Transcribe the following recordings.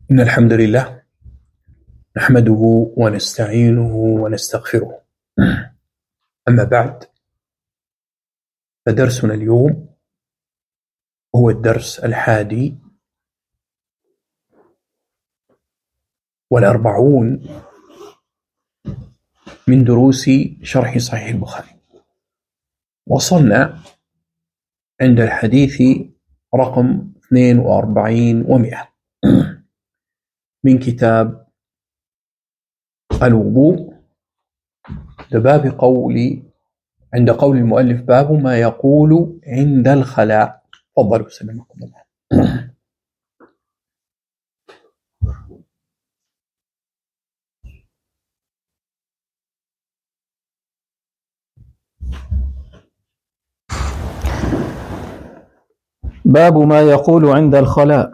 إن الحمد لله نحمده ونستعينه ونستغفره. أما بعد، فدرسنا اليوم هو الدرس 41 من دروس شرح صحيح البخاري. وصلنا عند الحديث رقم 42 و100 من كتاب الوضوء، لباب عند قول المؤلف: باب ما يقول عند الخلاء. تفضلوا وسلمكم الله. باب ما يقول عند الخلاء.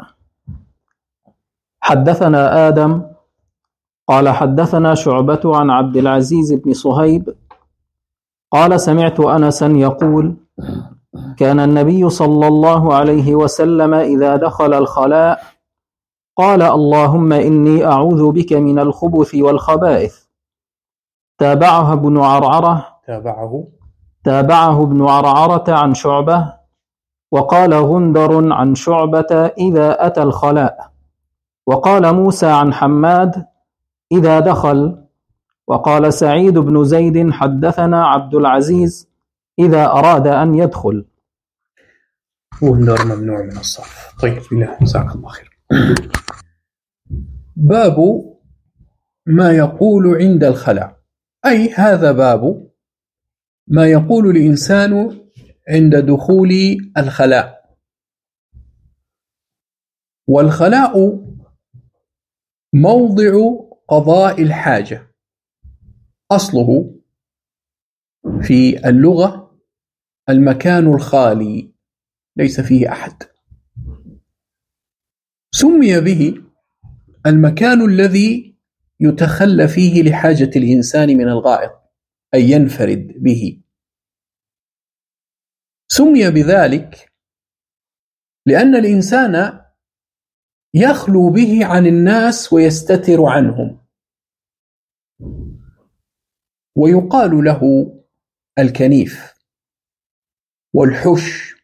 حدثنا آدم قال حدثنا شعبة عن عبد العزيز بن صهيب قال سمعت أنسا يقول: كان النبي صلى الله عليه وسلم إذا دخل الخلاء قال: اللهم إني أعوذ بك من الخبث والخبائث. تابعه ابن عرعرة عن شعبة، وقال غندر عن شعبة إذا أتى الخلاء، وقال موسى عن حماد إذا دخل، وقال سعيد بن زيد حدثنا عبد العزيز إذا أراد أن يدخل. غندر ممنوع من الصرف. طيب، بالله جزاك الله خير. باب ما يقول عند الخلاء، أي هذا باب ما يقول الإنسان عند دخول الخلاء. والخلاء موضع قضاء الحاجة، أصله في اللغة المكان الخالي ليس فيه أحد. سمي به المكان الذي يتخلى فيه لحاجة الإنسان من الغائط، أي ينفرد به. سمي بذلك لأن الإنسان يخلو به عن الناس ويستتر عنهم، ويقال له الكنيف والحش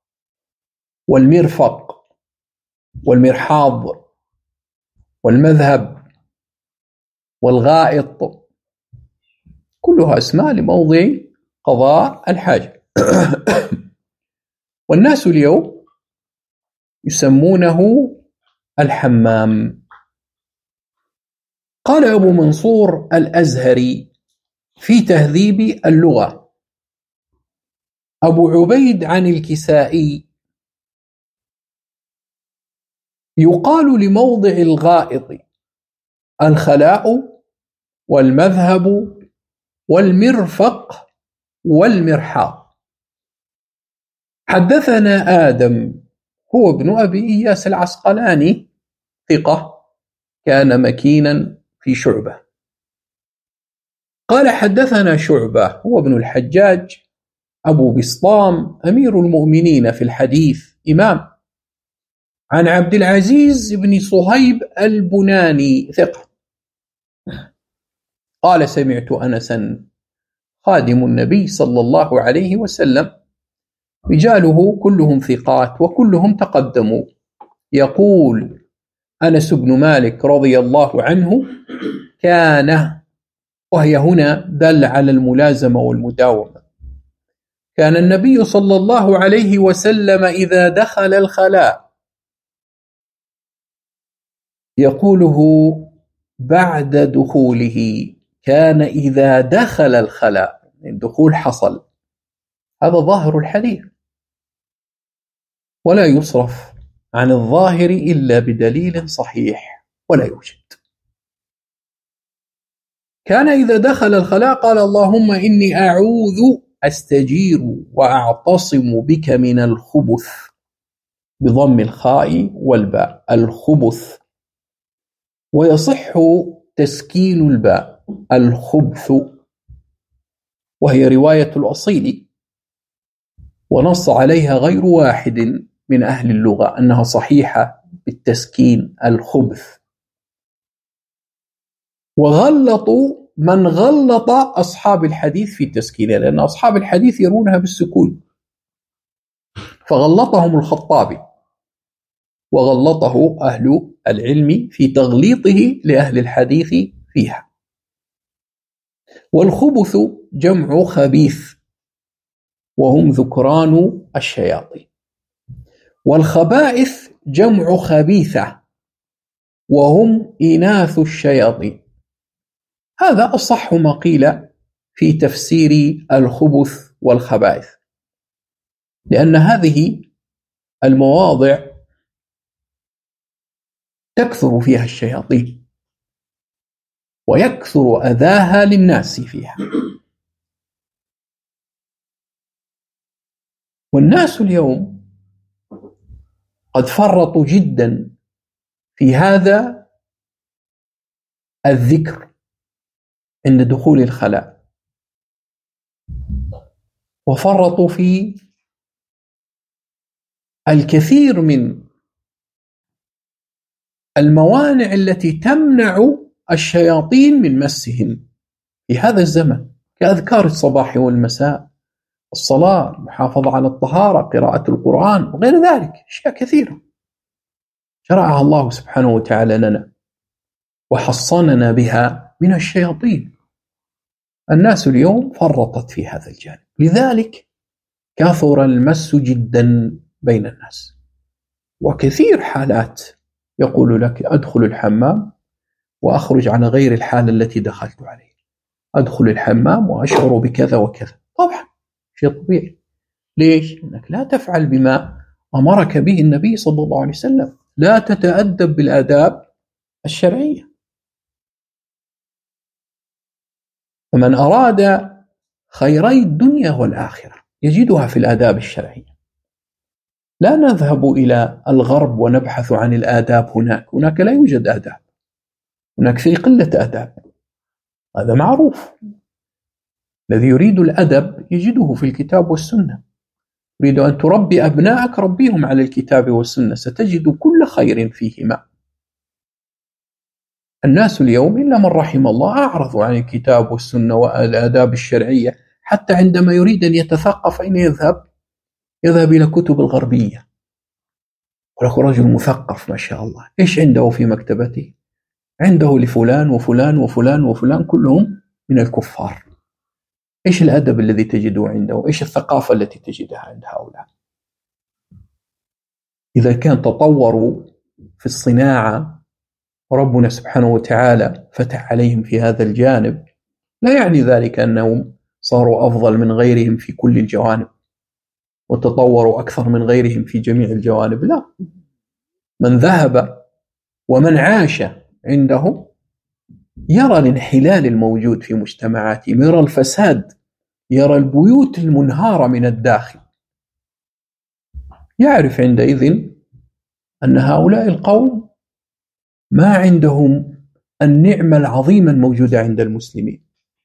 والمرفق والمرحاض والمذهب والغائط، كلها أسماء لموضع قضاء الحاجة. والناس اليوم يسمونه الحمام. قال أبو منصور الأزهري في تهذيب اللغة: أبو عبيد عن الكسائي: يقال لموضع الغائط الخلاء والمذهب والمرفق والمرحاض. حدثنا آدم هو ابن أبي إياس العسقلاني، ثقة، كان مكينا في شعبة. قال حدثنا شعبة هو ابن الحجاج أبو بسطام أمير المؤمنين في الحديث، إمام، عن عبد العزيز بن صهيب البناني، ثقة. قال سمعت أنسا خادم النبي صلى الله عليه وسلم، رجاله كلهم ثقات وكلهم تقدموا، يقول أنس بن مالك رضي الله عنه: كان، وهي هنا دل على الملازمة والمداومة، كان النبي صلى الله عليه وسلم إذا دخل الخلاء يقوله بعد دخوله. كان إذا دخل الخلاء، الدخول حصل، هذا ظاهر الحديث، ولا يصرف عن الظاهر إلا بدليل صحيح، ولا يوجد. كان إذا دخل الخلاء قال: اللهم إني أعوذ، أستجير وأعتصم بك من الخبث، بضم الخاء والباء، الخبث، ويصح تسكين الباء، الخبث، وهي رواية الأصيل، ونص عليها غير واحد من أهل اللغة أنها صحيحة بالتسكين، الخبث. وغلطوا من غلط أصحاب الحديث في تسكينها، لأن أصحاب الحديث يرونها بالسكون، فغلطهم الخطابي وغلطه أهل العلم في تغليطه لأهل الحديث فيها. والخبث جمع خبيث وهم ذكران الشياطين، والخبائث جمع خبيثة وهم إناث الشياطين. هذا أصح ما قيل في تفسير الخبث والخبائث، لأن هذه المواضع تكثر فيها الشياطين ويكثر أذاها للناس فيها. والناس اليوم قد فرطوا جدا في هذا الذكر عند دخول الخلاء، وفرطوا في الكثير من الموانع التي تمنع الشياطين من مسهم في هذا الزمن، كأذكار الصباح والمساء، الصلاة، المحافظة على الطهارة، قراءة القرآن وغير ذلك، أشياء كثيرة شرعها الله سبحانه وتعالى لنا وحصننا بها من الشياطين. الناس اليوم فرطت في هذا الجانب، لذلك كثر المس جدا بين الناس، وكثير حالات يقول لك أدخل الحمام وأخرج على غير الحالة التي دخلت عليه، أدخل الحمام وأشعر بكذا وكذا. طبعا شيء طبيعي. ليش؟ إنك لا تفعل بما أمرك به النبي صلى الله عليه وسلم، لا تتأدب بالآداب الشرعية. فمن أراد خيري الدنيا والآخرة يجدها في الآداب الشرعية. لا نذهب إلى الغرب ونبحث عن الآداب هناك لا يوجد آداب، هناك في قلة آداب، هذا معروف. الذي يريد الأدب يجده في الكتاب والسنة. تريد أن تربي أبنائك، ربيهم على الكتاب والسنة، ستجد كل خير فيهما. الناس اليوم إلا من رحم الله أعرضوا عن الكتاب والسنة والآداب الشرعية، حتى عندما يريد أن يتثقف أين يذهب إلى كتب الغربية. ولك رجل مثقف ما شاء الله، إيش عنده في مكتبته؟ عنده لفلان وفلان وفلان وفلان كلهم من الكفار. إيش الأدب الذي تجده عنده؟ إيش الثقافة التي تجدها عند هؤلاء؟ إذا كان تطوروا في الصناعة وربنا سبحانه وتعالى فتح عليهم في هذا الجانب، لا يعني ذلك أنهم صاروا أفضل من غيرهم في كل الجوانب وتطوروا أكثر من غيرهم في جميع الجوانب. لا، من ذهب ومن عاش عندهم يرى الانحلال الموجود في مجتمعاتهم، يرى الفساد، يرى البيوت المنهارة من الداخل، يعرف عندئذ أن هؤلاء القوم ما عندهم النعمة العظيمة الموجودة عند المسلمين.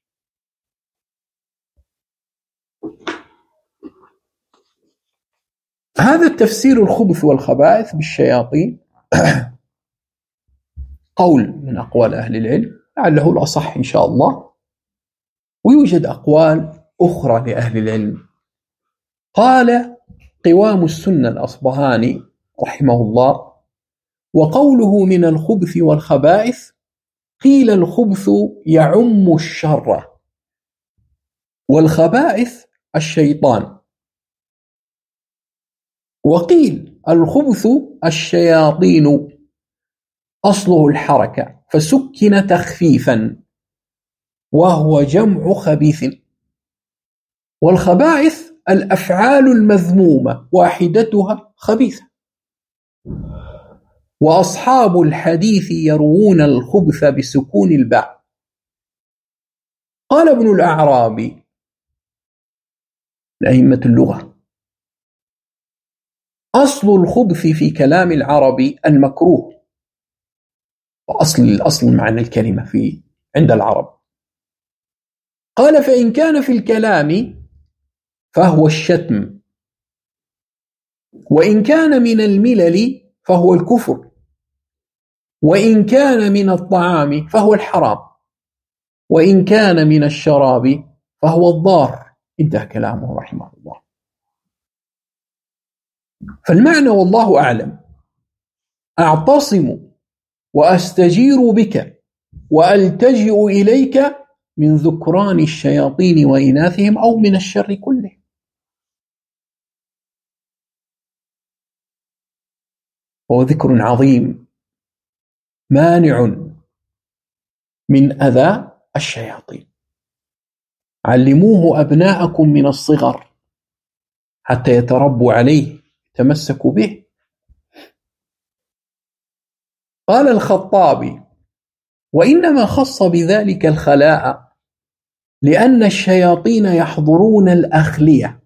هذا التفسير الخبث والخبائث بالشياطين قول من أقوال أهل العلم، لعله الأصح إن شاء الله. ويوجد أقوال أخرى لأهل العلم. قال قوام السنة الأصبهاني رحمه الله: وقوله من الخبث والخبائث قيل الخبث يعم الشر، والخبائث الشيطان، وقيل الخبث الشياطين أصله الحركة فسكن تخفيفا وهو جمع خبيث، والخبائث الأفعال المذمومة واحدتها خبيثة، وأصحاب الحديث يروون الخبث بسكون الباء. قال ابن الأعرابي لأئمة اللغة: أصل الخبث في كلام العرب المكروه، وأصل معنى الكلمة عند العرب. قال: فإن كان في الكلام فهو الشتم، وإن كان من الملل فهو الكفر، وإن كان من الطعام فهو الحرام. وإن كان من الشراب فهو الضار. انتهى كلامه رحمه الله. فالمعنى والله أعلم: أعتصم وأستجير بك وألتجئ إليك من ذكران الشياطين وإناثهم أو من الشر كله. وهو ذكر عظيم مانع من أذى الشياطين. علموه أبناءكم من الصغر حتى يتربوا عليه يتمسكوا به. قال الخطابي: وإنما خص بذلك الخلاء لأن الشياطين يحضرون الأخلية.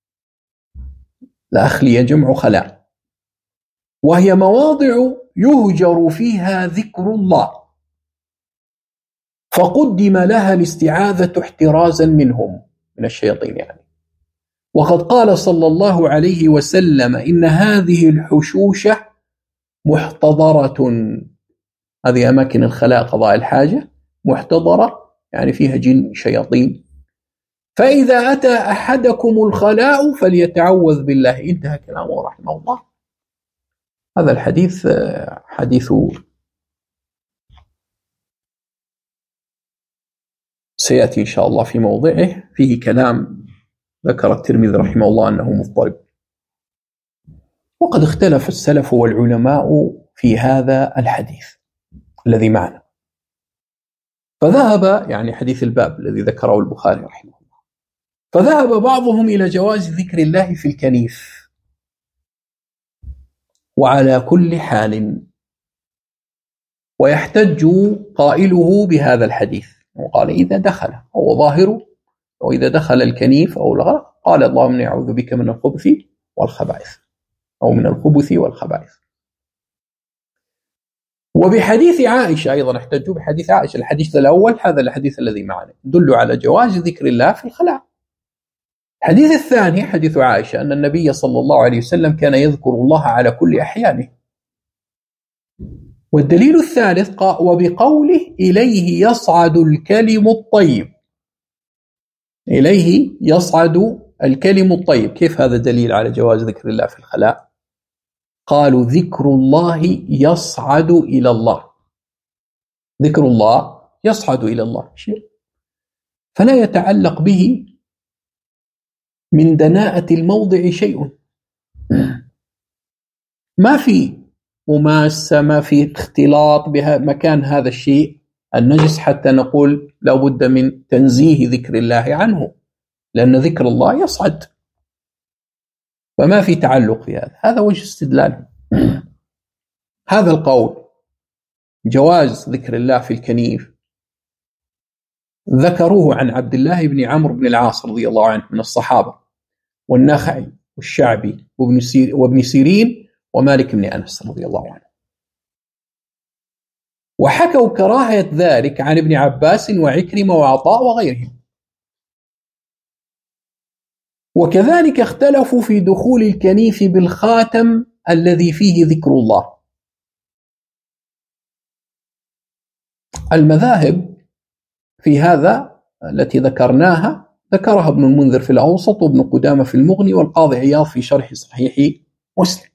الأخلية جمع خلاء، وهي مواضع يهجر فيها ذكر الله، فقدم لها الاستعاذة احترازا منهم، من الشياطين يعني. وقد قال صلى الله عليه وسلم: إن هذه الحشوشة محتضرة. هذه أماكن الخلاء قضاء الحاجة محتضرة، يعني فيها جن شياطين. فإذا أتى أحدكم الخلاء فليتعوذ بالله. انتهى كلامه رحمه الله. هذا الحديث حديث سيأتي إن شاء الله في موضعه، فيه كلام ذكر الترمذي رحمه الله أنه مضطرب. وقد اختلف السلف والعلماء في هذا الحديث الذي معنا، فذهب يعني حديث الباب الذي ذكره البخاري رحمه الله، فذهب بعضهم إلى جواز ذكر الله في الكنيف وعلى كل حال، ويحتج قائله بهذا الحديث وقال: إذا دخل، هو ظاهره، وإذا دخل الكنيف أو الغرق قال: اللهم إني أعوذ بك من الخبث والخبائث، أو من الخبث والخبائث. وبحديث عائشة أيضا احتجوا بحديث عائشة، الحديث الأول هذا الحديث الذي معنا يدل على جواز ذكر الله في الخلاء. الحديث الثاني حديث عائشة أن النبي صلى الله عليه وسلم كان يذكر الله على كل أحيانه. والدليل الثالث وبقوله: إليه يصعد الكلم الطيب. إليه يصعد الكلم الطيب، كيف هذا دليل على جواز ذكر الله في الخلاء؟ قالوا: ذكر الله يصعد إلى الله، ذكر الله يصعد إلى الله شيء، فلا يتعلق به من دناءة الموضع شيء، ما في مماسة، ما في اختلاط بمكان هذا الشيء النجس حتى نقول لا بد من تنزيه ذكر الله عنه، لأن ذكر الله يصعد، وما في تعلق في هذا. هذا وجه استدلال. هذا القول جواز ذكر الله في الكنيف ذكروه عن عبد الله بن عمرو بن العاص رضي الله عنه من الصحابة، والنخعي والشعبي وابن سيرين ومالك بن أنس رضي الله عنه. وحكوا كراهية ذلك عن ابن عباس وعكرمة وعطاء وغيرهم. وكذلك اختلفوا في دخول الكنيف بالخاتم الذي فيه ذكر الله. المذاهب في هذا التي ذكرناها ذكرها ابن المنذر في الأوسط، وابن قدامة في المغني، والقاضي عياض في شرح صحيح مسلم.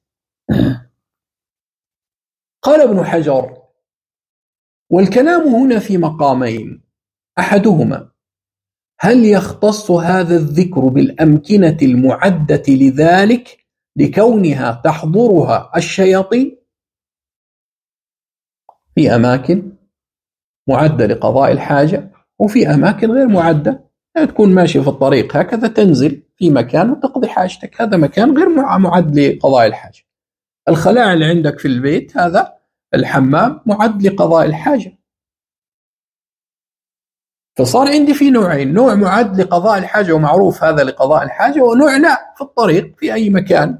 قال ابن حجر: والكلام هنا في مقامين، أحدهما هل يختص هذا الذكر بالأمكنة المعدة لذلك لكونها تحضرها الشياطين؟ في أماكن معدة لقضاء الحاجة، وفي أماكن غير معدة، تكون ماشي في الطريق هكذا تنزل في مكان وتقضي حاجتك، هذا مكان غير معد لقضاء الحاجة. الخلاء اللي عندك في البيت هذا الحمام معد لقضاء الحاجة. فصار عندي في نوعين: نوع معد لقضاء الحاجة ومعروف هذا لقضاء الحاجة، ونوع لا، في الطريق في أي مكان.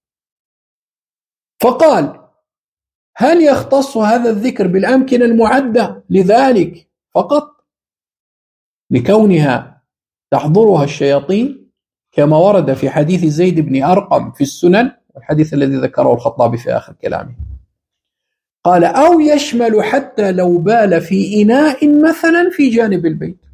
فقال: هل يختص هذا الذكر بالأمكنة المعدة لذلك فقط لكونها تحضرها الشياطين كما ورد في حديث زيد بن أرقم في السنن، والحديث الذي ذكره الخطابي في آخر كلامه؟ قال أو يشمل حتى لو بال في إناء مثلا في جانب البيت.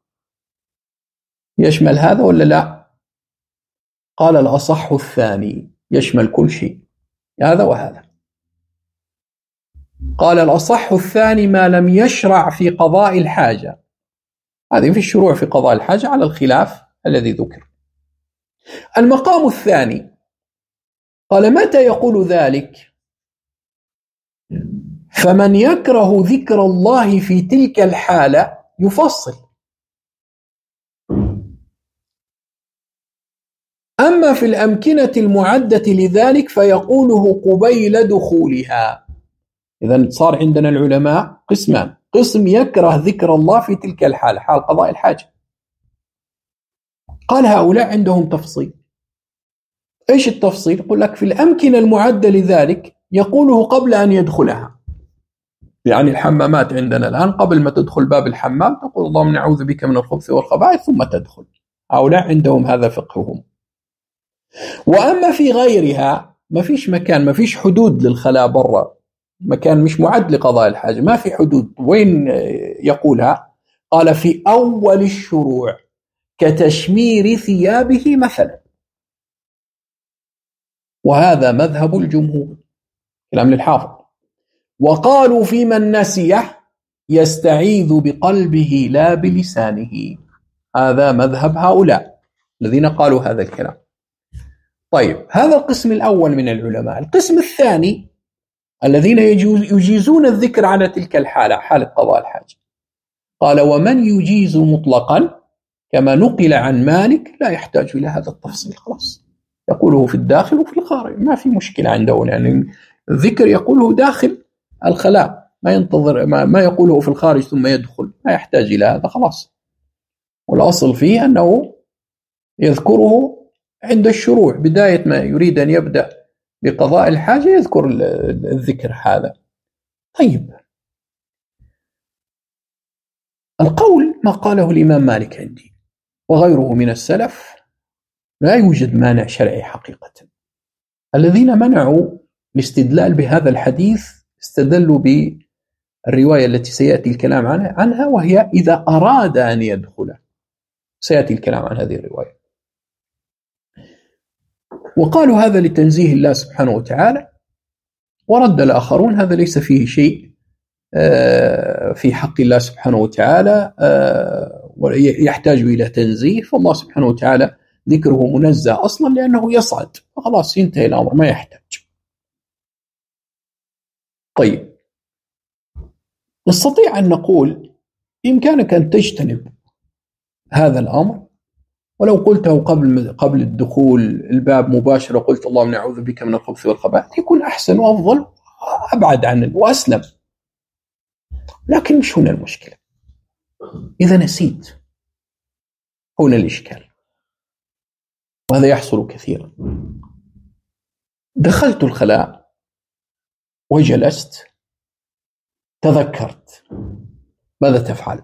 يشمل هذا ولا لا؟ قال الأصح الثاني، يشمل كل شيء، هذا وهذا. قال الأصح الثاني ما لم يشرع في قضاء الحاجة. هذه في الشروع في قضاء الحاجة على الخلاف الذي ذكر. المقام الثاني قال متى يقول ذلك؟ فمن يكره ذكر الله في تلك الحالة يفصل. أما في الأمكنة المعدة لذلك فيقوله قبيل دخولها. إذن صار عندنا العلماء قسمان: قسم يكره ذكر الله في تلك الحالة، حال قضاء الحاجة. قال هؤلاء عندهم تفصيل. إيش التفصيل؟ يقول لك في الأمكنة المعدة لذلك يقوله قبل أن يدخلها. يعني الحمامات عندنا الآن قبل ما تدخل باب الحمام تقول اللهم نعوذ بك من الخبث والخبائث ثم تدخل. هؤلاء عندهم هذا فقههم. وأما في غيرها ما فيش مكان، ما فيش حدود للخلاء برا، مكان مش معد لقضاء الحاجة، ما في حدود. وين يقولها؟ قال في أول الشروع كتشمير ثيابه مثلا. وهذا مذهب الجمهور، كلام للحافظ. وقالوا في من نسيه يستعيذ بقلبه لا بلسانه. هذا مذهب هؤلاء الذين قالوا هذا الكلام. طيب، هذا القسم الأول من العلماء. القسم الثاني الذين يجيزون الذكر على تلك الحالة، حالة قضاء الحاجة. قال ومن يجيز مطلقا كما نقل عن مالك لا يحتاج إلى هذا التفصيل، خلاص يقوله في الداخل وفي الخارج، ما في مشكلة عنده. يعني الذكر يقوله داخل الخلاء، ما ينتظر ما يقوله في الخارج ثم يدخل، ما يحتاج إلى هذا، خلاص. والأصل فيه أنه يذكره عند الشروع، بداية ما يريد أن يبدأ بقضاء الحاجة يذكر الذكر هذا. طيب، القول ما قاله الإمام مالك عندي وغيره من السلف لا يوجد مانع شرعي حقيقة. الذين منعوا الاستدلال بهذا الحديث استدلوا بالرواية التي سيأتي الكلام عنها، وهي إذا أراد أن يدخل. سيأتي الكلام عن هذه الرواية. وقالوا هذا لتنزيه الله سبحانه وتعالى، ورد الآخرون هذا ليس فيه شيء في حق الله سبحانه وتعالى ويحتاج إلى تنزيه، فالله سبحانه وتعالى ذكره منزه أصلا لأنه يصعد، فخلاص ينتهي الأمر، ما يحتاج. طيب، نستطيع أن نقول بإمكانك أن تجتنب هذا الأمر، ولو قلته قبل الدخول الباب مباشرة، قلت اللهم نعوذ بك من الخبث والخبائث، يكون أحسن وأفضل وأبعد عنه وأسلم. لكن مش هنا المشكلة. إذا نسيت، هنا الإشكال، وهذا يحصل كثيرا. دخلت الخلاء وجلست، تذكرت، ماذا تفعل؟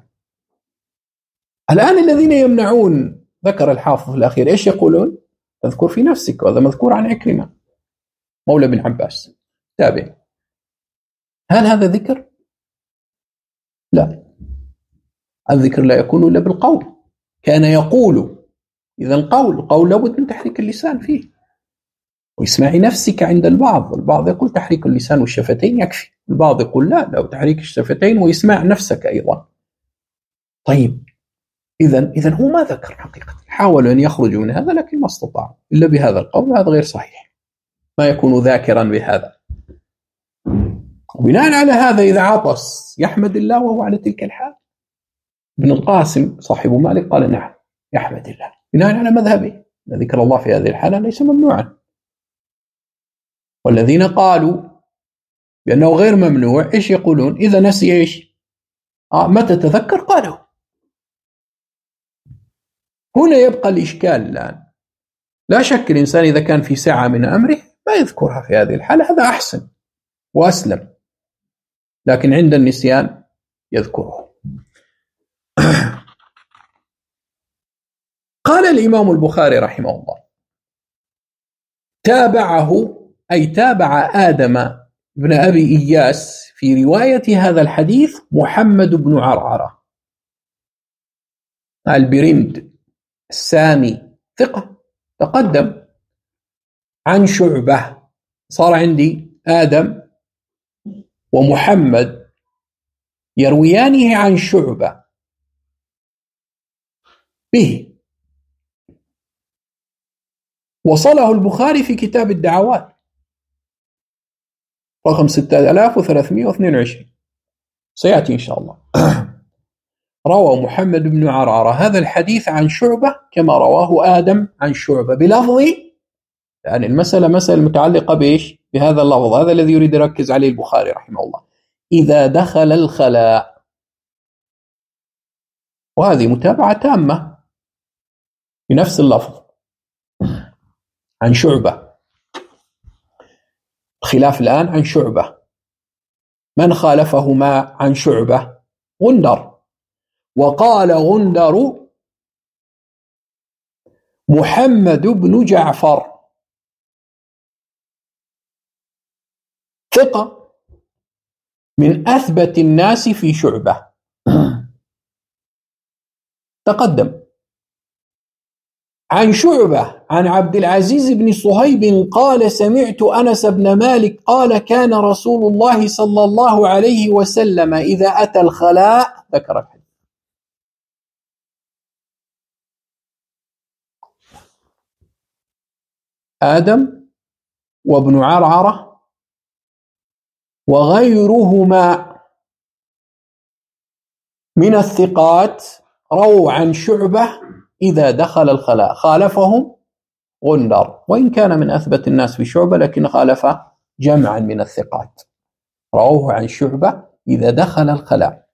الآن الذين يمنعون، ذكر الحافظ في الأخير إيش يقولون؟ تذكر في نفسك، وهذا مذكور عن عكرمة مولى بن عباس تابع. هل هذا ذكر؟ لا، الذكر لا يكون إلا بالقول. كان يقول، إذا القول لابد من تحريك اللسان فيه، واسمعي نفسك عند البعض يقول تحريك اللسان والشفتين يكفي، البعض يقول لا، لو تحريك الشفتين ويسمع نفسك أيضا. طيب، إذن هو ما ذكر حقيقة، حاولوا أن يخرجوا من هذا لكن ما استطاعوا إلا بهذا القول، هذا غير صحيح، ما يكون ذاكرا بهذا. وبناء على هذا إذا عطس يحمد الله وهو على تلك الحال. ابن القاسم صاحب مالك قال نعم يحمد الله، بناء على مذهبه ذكر الله في هذه الحالة ليس ممنوعا. والذين قالوا بأنه غير ممنوع إيش يقولون؟ إذا نسي إيش؟ متى تذكر قاله. هنا يبقى الإشكال الآن. لا شك الإنسان إذا كان في ساعة من أمره ما يذكرها في هذه الحالة، هذا أحسن وأسلم، لكن عند النسيان يذكره. قال الإمام البخاري رحمه الله: تابعه، أي تابع آدم بن أبي إياس في رواية هذا الحديث محمد بن عرعرة البرمد السامي ثقة تقدم. عن شعبة، صار عندي آدم ومحمد يرويانه عن شعبة به، وصله البخاري في كتاب الدعوات رقم 6322، سيأتي إن شاء الله. روى محمد بن عرعرة هذا الحديث عن شعبة كما رواه آدم عن شعبة بلفظ، يعني المسألة مسألة متعلقة بإيش؟ بهذا اللفظ، هذا الذي يريد يركز عليه البخاري رحمه الله، إذا دخل الخلاء. وهذه متابعة تامة بنفس اللفظ عن شعبة. خلاف الآن عن شعبة، من خالفهما عن شعبة؟ غندر. وقال غندر محمد بن جعفر ثقة من أثبت الناس في شعبة تقدم. عن شعبة عن عبد العزيز بن صهيب قال سمعت أنس بن مالك قال كان رسول الله صلى الله عليه وسلم إذا أتى الخلاء ذكر الحديث. آدم وابن عرعرة وغيرهما من الثقات رووا عن شعبة إذا دخل الخلاء، خالفهم غندر، وإن كان من أثبت الناس في شعبة لكن خالف جمعا من الثقات، رووه عن شعبة إذا دخل الخلاء.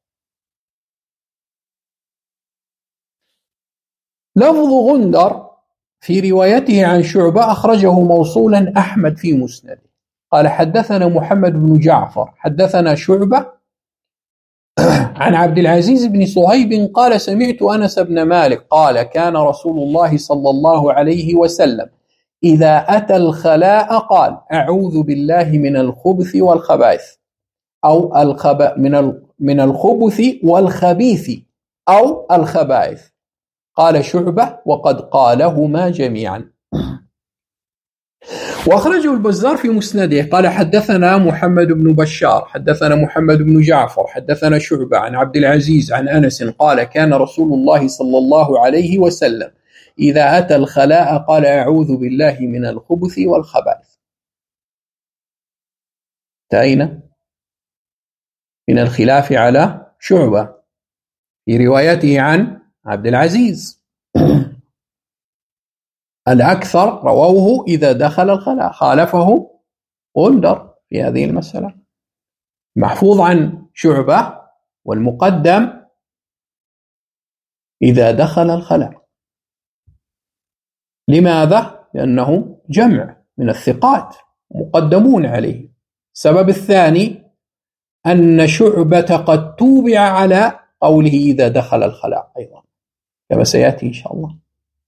لفظ غندر في روايته عن شعبة أخرجه موصولا أحمد في مسنده، قال حدثنا محمد بن جعفر حدثنا شعبة عن عبد العزيز بن صهيب قال سمعت أنس بن مالك قال كان رسول الله صلى الله عليه وسلم إذا أتى الخلاء قال أعوذ بالله من الخبث والخبائث، أو من الخبث والخبيث أو الخبائث. قال شعبة وقد قالهما جميعا. وأخرجه البزار في مسنده قال حدثنا محمد بن بشار حدثنا محمد بن جعفر حدثنا شعبة عن عبد العزيز عن أنس قال كان رسول الله صلى الله عليه وسلم إذا أتى الخلاء قال أعوذ بالله من الخبث والخبائث. انتهينا من الخلاف على شعبة في روايته عن عبد العزيز. الأكثر رووه إذا دخل الخلاء، خالفه غندر في هذه المسألة. محفوظ عن شعبة والمقدم إذا دخل الخلاء. لماذا؟ لأنه جمع من الثقات مقدمون عليه. السبب الثاني أن شعبة قد توبع على قوله إذا دخل الخلاء أيضا كما سيأتي إن شاء الله.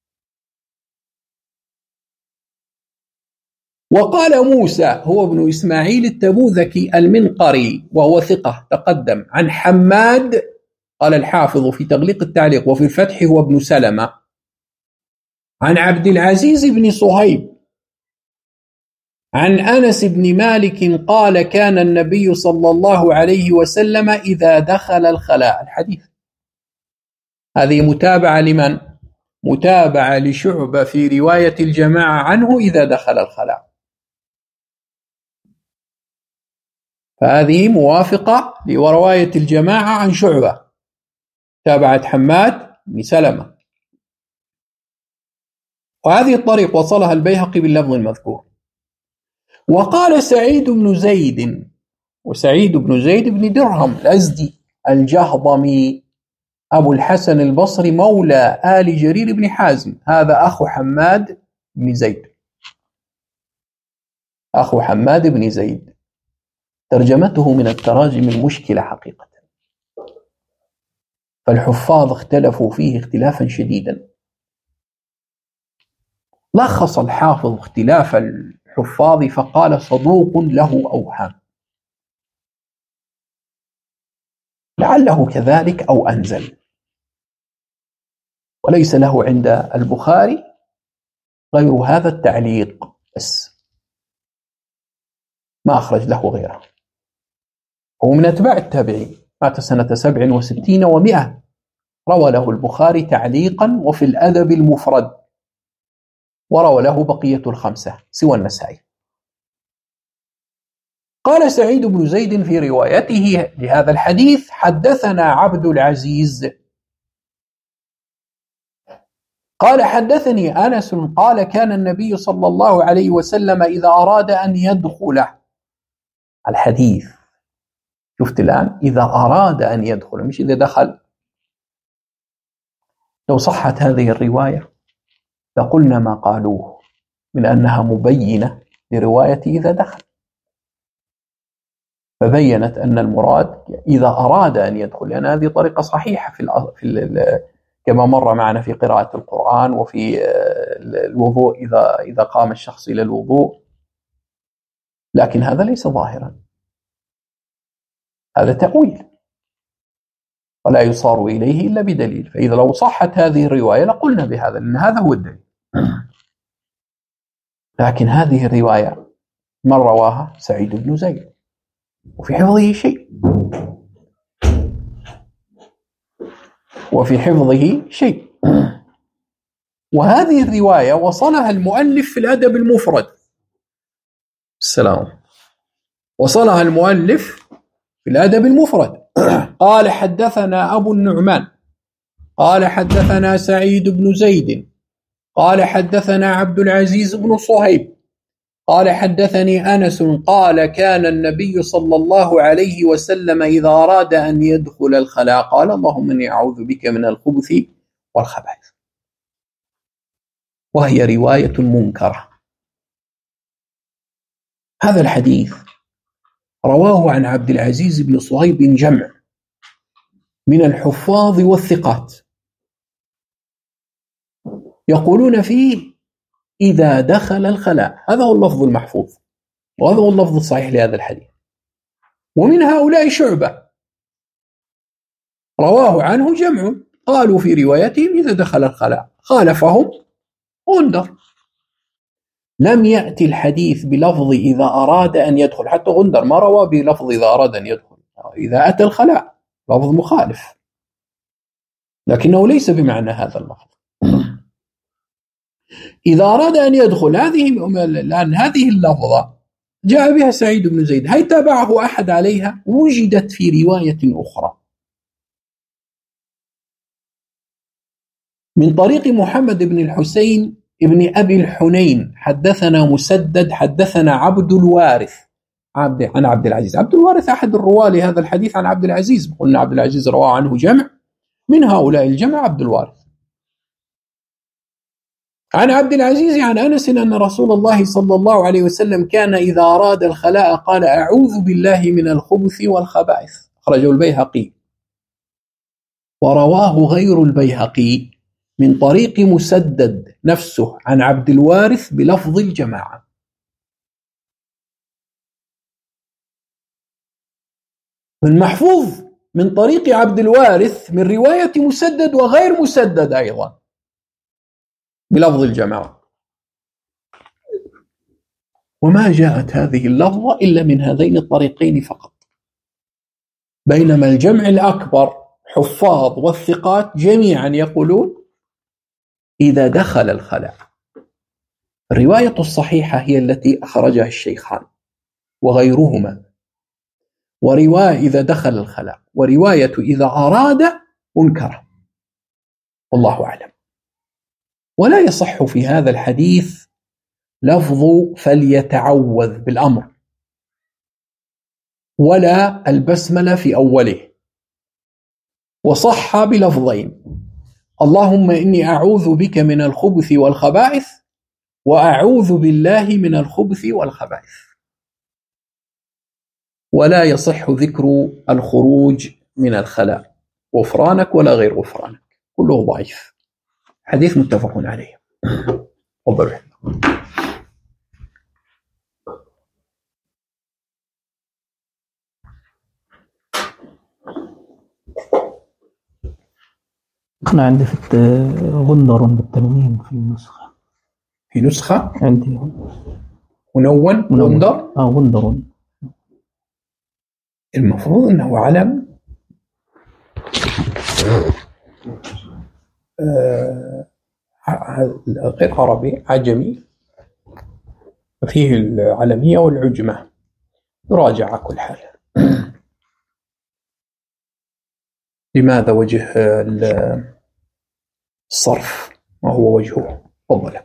وقال موسى هو ابن إسماعيل التبوذكي المنقري وهو ثقة تقدم عن حماد، قال الحافظ في تغليق التعليق وفي الفتح هو ابن سلمة، عن عبد العزيز بن صهيب عن أنس بن مالك قال كان النبي صلى الله عليه وسلم إذا دخل الخلاء. الحديث هذه متابعة لمن؟ متابعة لشعبة في رواية الجماعة عنه إذا دخل الخلاء، فهذه موافقة لرواية الجماعة عن شعبة، تابعت حماد بن سلمة. وهذه الطريق وصلها البيهقي باللفظ المذكور. وقال سعيد بن زيد، وسعيد بن زيد بن درهم الأزدي الجهضمي أبو الحسن البصري مولى آل جرير بن حازم، هذا أخو حماد بن زيد، أخو حماد بن زيد. ترجمته من التراجم المشكلة حقيقة، فالحفاظ اختلفوا فيه اختلافا شديدا. لخص الحافظ اختلاف الحفاظ فقال صدوق له أوهام، لعله كذلك أو أنزل، وليس له عند البخاري غير هذا التعليق بس، ما أخرج له غيره. هو من أتباع التابعين، مات سنة 67 و100، روى له البخاري تعليقا وفي الأدب المفرد، وروى له بقية الخمسة سوى النسائي. قال سعيد بن زيد في روايته لهذا الحديث: حدثنا عبد العزيز قال حدثني أنس قال كان النبي صلى الله عليه وسلم إذا أراد أن يدخل الحديث، شفت الآن، إذا أراد أن يدخل مش إذا دخل. لو صحت هذه الرواية لقلنا ما قالوه من أنها مبينة لرواية إذا دخل، فبينت أن المراد إذا أراد أن يدخل، لأن هذه طريقة صحيحة كما مر معنا في قراءة القرآن وفي الوضوء إذا قام الشخص إلى الوضوء، لكن هذا ليس ظاهرا، هذا تأويل ولا يصار إليه إلا بدليل. فإذا لو صحت هذه الرواية لقلنا بهذا، لأن هذا هو الدليل. لكن هذه الرواية من رواها؟ سعيد بن زيد، وفي حفظه شيء، وهذه الرواية وصلها المؤلف في الأدب المفرد. وصلها المؤلف في الأدب المفرد. قال حدثنا أبو النعمان قال حدثنا سعيد بن زيد قال حدثنا عبد العزيز بن صهيب قال حدثني أنس قال كان النبي صلى الله عليه وسلم إذا أراد أن يدخل الخلاء قال اللهم إني أعوذ بك من الخبث والخبائث، وهي رواية منكرة. هذا الحديث رواه عن عبد العزيز بن صهيب جمع من الحفاظ والثقات، يقولون فيه إذا دخل الخلاء، هذا هو اللفظ المحفوظ وهذا هو اللفظ الصحيح لهذا الحديث. ومن هؤلاء شعبة رواه عنه جمع قالوا في روايتهم إذا دخل الخلاء، خالفهم غندر، لم يأتي الحديث بلفظ إذا أراد أن يدخل، حتى غندر ما روى بلفظ إذا أراد أن يدخل، إذا أتى الخلاء لفظ مخالف، لكنه ليس بمعنى هذا اللفظ. إذا أراد أن يدخل لأن هذه اللفظة جاء بها سعيد بن زيد، هل تابعه أحد عليها؟ وجدت في رواية أخرى من طريق محمد بن الحسين ابن أبي الحنين حدثنا مسدد حدثنا عبد الوارث عن عبد العزيز. عبد الوارث أحد الرواة لهذا الحديث عن عبد العزيز، قلنا عبد العزيز رواه عنه جمع، من هؤلاء الجمع عبد الوارث. عن عبد العزيز عن أنس أن رسول الله صلى الله عليه وسلم كان إذا أراد الخلاء قال أعوذ بالله من الخبث والخبائث، أخرجه البيهقي. ورواه غير البيهقي من طريق مسدد نفسه عن عبد الوارث بلفظ الجماعة. من محفوظ من طريق عبد الوارث من رواية مسدد وغير مسدد أيضا بلفظ الجماعة، وما جاءت هذه اللفظة إلا من هذين الطريقين فقط، بينما الجمع الأكبر حفاظ والثقات جميعا يقولون إذا دخل الخلاء. الرواية الصحيحة هي التي أخرجها الشيخان وغيرهما، ورواية إذا دخل الخلاء، ورواية إذا أراد منكرة، والله أعلم. ولا يصح في هذا الحديث لفظ فليتعوذ بالأمر ولا البسملة في أوله، وصح بلفظين: اللهم إني أعوذ بك من الخبث والخبائث، وأعوذ بالله من الخبث والخبائث. ولا يصح ذكر الخروج من الخلاء، غفرانك ولا غير غفرانك، كله ضعيف، حديث متفق عليه. تفضل. شيخنا عندي في غندر بالتنوين في النسخة. في نسخة عندي منون غندر. غندر. المفروض أنه علم غير عربي، عجمي، فيه العلمية والعجمة، يراجع على كل حال. لماذا وجه الصرف ما هو وجهه؟ تفضل.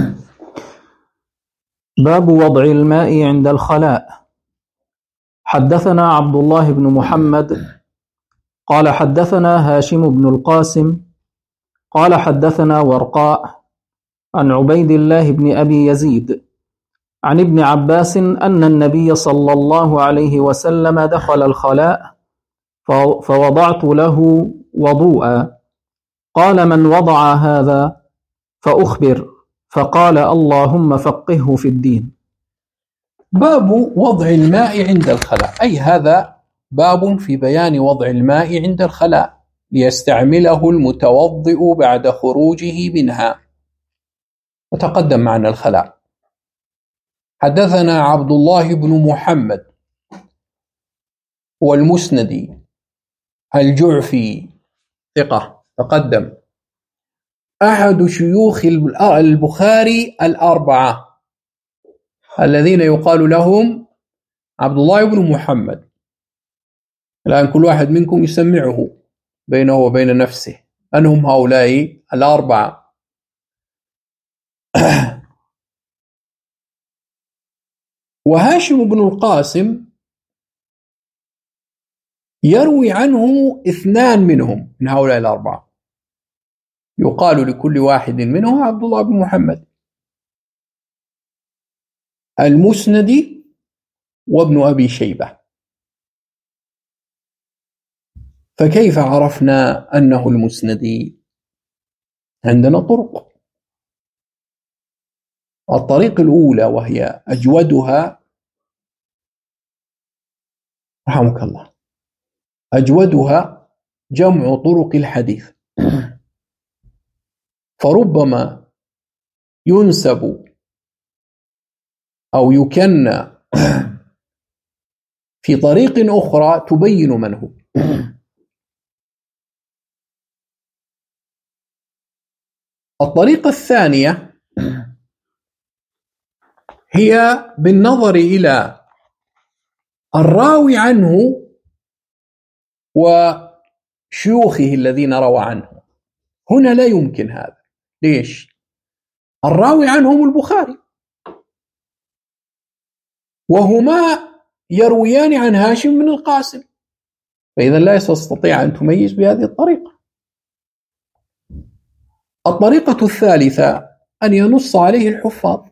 باب وضع الماء عند الخلاء. حدثنا عبد الله بن محمد قال حدثنا هاشم بن القاسم قال حدثنا ورقاء عن عبيد الله بن أبي يزيد عن ابن عباس أن النبي صلى الله عليه وسلم دخل الخلاء فوضعت له وضوءا، قال من وضع هذا؟ فأخبر، فقال اللهم فقهه في الدين. باب وضع الماء عند الخلاء، أي هذا باب في بيان وضع الماء عند الخلاء ليستعمله المتوضئ بعد خروجه منها. وتقدم معنا الخلاء. حدثنا عبد الله بن محمد والمسندي الجعفي ثقة، تقدم، أحد شيوخ البخاري الأربعة الذين يقال لهم عبد الله بن محمد. الآن كل واحد منكم يسمعه بينه وبين نفسه أنهم هؤلاء الأربعة. وهاشم بن القاسم يروي عنه اثنان منهم من هؤلاء الأربعة، يقال لكل واحد منهم عبد الله بن محمد، المسندي وابن أبي شيبة. فكيف عرفنا أنه المسندي؟ عندنا طرق. الطريق الأولى وهي أجودها، رحمك الله، أجودها جمع طرق الحديث، فربما ينسب أو يكنى في طريق أخرى تبين من هو. الطريقة الثانية هي بالنظر إلى الراوي عنه وشيوخه الذين روى عنه. هنا لا يمكن هذا. ليش؟ الراوي عنهم البخاري، وهما يرويان عن هاشم بن القاسم، فإذا لا تستطيع أن تميز بهذه الطريقة. الطريقة الثالثة أن ينص عليه الحفاظ،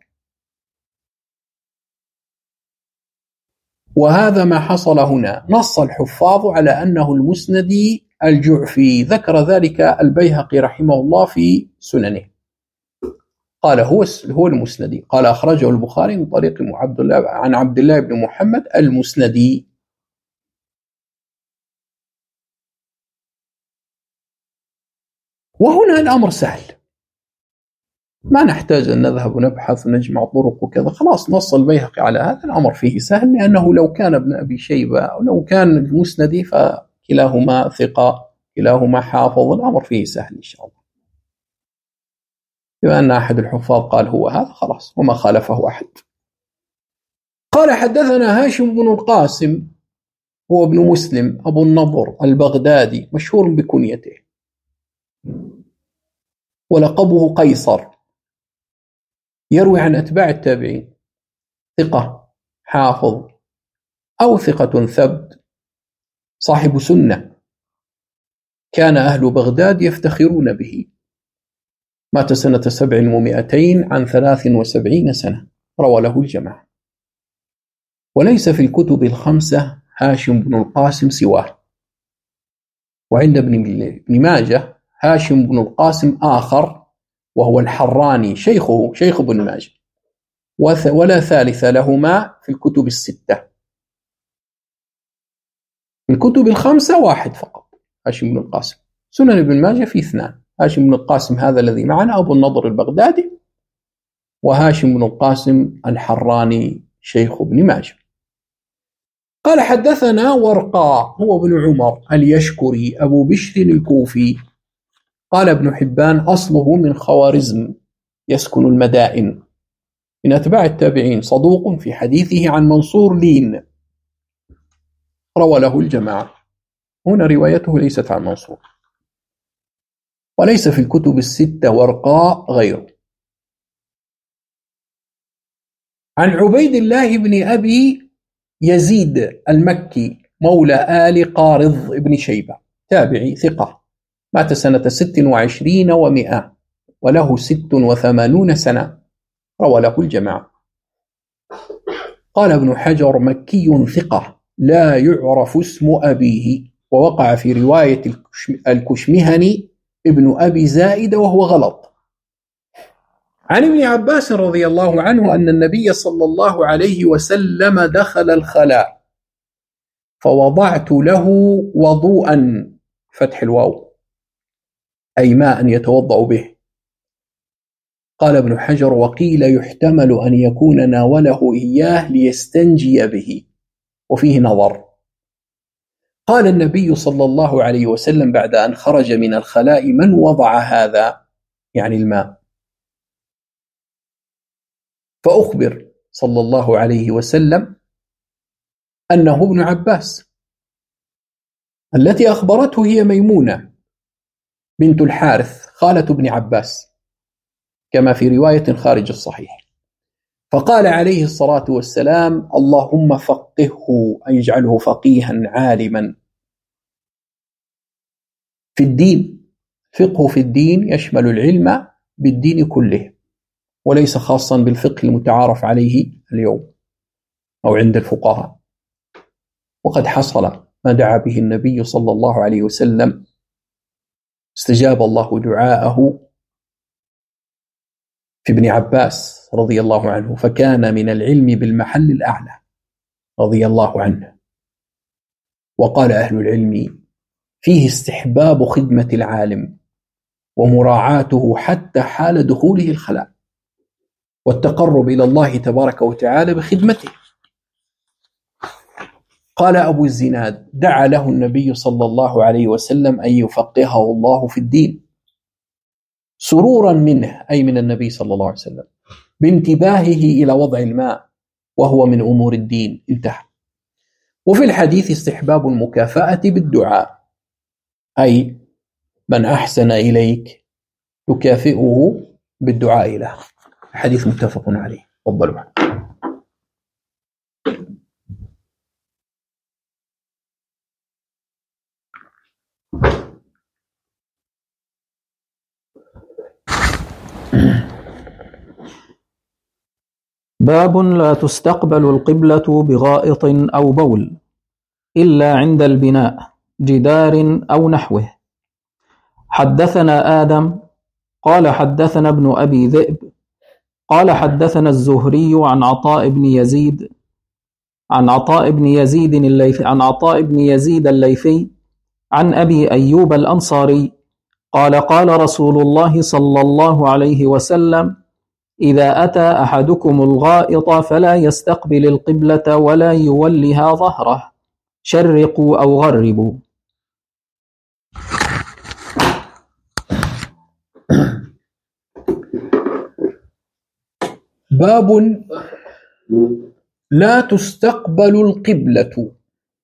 وهذا ما حصل هنا. نص الحفاظ على أنه المسندي الجعفي، ذكر ذلك البيهقي رحمه الله في سننه، قال هو المسندي، قال أخرجه البخاري من طريق عن عبد الله بن محمد المسندي. وهنا الأمر سهل، ما نحتاج أن نذهب ونبحث ونجمع طرق وكذا، خلاص نص البيهقي على هذا، الأمر فيه سهل، لأنه لو كان ابن أبي شيبة أو لو كان المسندي فكلاهما ثقة، كلاهما حافظ، الأمر فيه سهل إن شاء الله. بما أن أحد الحفاظ قال هو هذا خلاص، وما خالفه أحد. قال حدثنا هاشم بن القاسم، هو ابن مسلم أبو النضر البغدادي، مشهور بكنيته، ولقبه قيصر، يروي عن أتباع التابعين، ثقة حافظ أو ثقة ثبت، صاحب سنة، كان أهل بغداد يفتخرون به. مات سنة 700 عن 73 سنة، روى له الجماعة. وليس في الكتب الخمسة هاشم بن القاسم سواه. وعند ابن ماجه هاشم بن القاسم آخر، وهو الحراني، شيخ ابن ماجه، ولا ثالث لهما في الكتب الستة. من الكتب الخمسة واحد فقط هاشم بن القاسم، سنن ابن ماجه في 2، هاشم بن القاسم هذا الذي معنا أبو النضر البغدادي، وهاشم بن القاسم الحراني شيخ ابن ماجه. قال حدثنا ورقاء هو بن عمر اليشكري أبو بشر الكوفي. قال ابن حبان أصله من خوارزم يسكن المدائن، من أتباع التابعين، صدوق في حديثه عن منصور لين، روى له الجماعة. هنا روايته ليست عن منصور، وليس في الكتب الستة ورقاء غيره. عن عبيد الله بن أبي يزيد المكي مولى آل قارض بن شيبة، تابعي ثقة، مات سنة 26 و100 وله 86 سنة، روى له الجماعة. قال ابن حجر مكي ثقة لا يعرف اسم أبيه، ووقع في رواية الكشمهني ابن أبي زائدة وهو غلط. عن ابن عباس رضي الله عنه أن النبي صلى الله عليه وسلم دخل الخلاء فوضعت له وضوءا، فتح الواو، أي ماء يتوضأ به. قال ابن حجر وقيل يحتمل أن يكون ناوله إياه ليستنجي به، وفيه نظر. قال النبي صلى الله عليه وسلم بعد أن خرج من الخلاء من وضع هذا، يعني الماء؟ فأخبر صلى الله عليه وسلم أنه ابن عباس. التي أخبرته هي ميمونة بنت الحارث خالة ابن عباس، كما في رواية خارج الصحيح. فقال عليه الصلاة والسلام اللهم فقهه، أي اجعله فقيها عالما في الدين. فقه في الدين يشمل العلم بالدين كله، وليس خاصا بالفقه المتعارف عليه اليوم أو عند الفقهاء. وقد حصل ما دعا به النبي صلى الله عليه وسلم، استجاب الله دعاءه في ابن عباس رضي الله عنه، فكان من العلم بالمحل الأعلى رضي الله عنه. وقال أهل العلم فيه استحباب خدمة العالم ومراعاته حتى حال دخوله الخلاء، والتقرب إلى الله تبارك وتعالى بخدمته. قال أبو الزناد دعا له النبي صلى الله عليه وسلم أن يفقهه الله في الدين، سرورا منه، أي من النبي صلى الله عليه وسلم، بانتباهه إلى وضع الماء وهو من أمور الدين. انتهى. وفي الحديث استحباب المكافأة بالدعاء، أي من أحسن إليك تكافئه بالدعاء له. حديث متفق عليه. تفضلوا. باب لا تستقبل القبلة بغائط أو بول إلا عند البناء، جدار أو نحوه. حدثنا آدم قال حدثنا ابن أبي ذئب قال حدثنا الزهري عن عطاء بن يزيد الليثي عن أبي أيوب الأنصاري قال قال رسول الله صلى الله عليه وسلم إذا أتى أحدكم الغائط فلا يستقبل القبلة ولا يولها ظهره، شرقوا أو غربوا. باب لا تستقبل القبلة،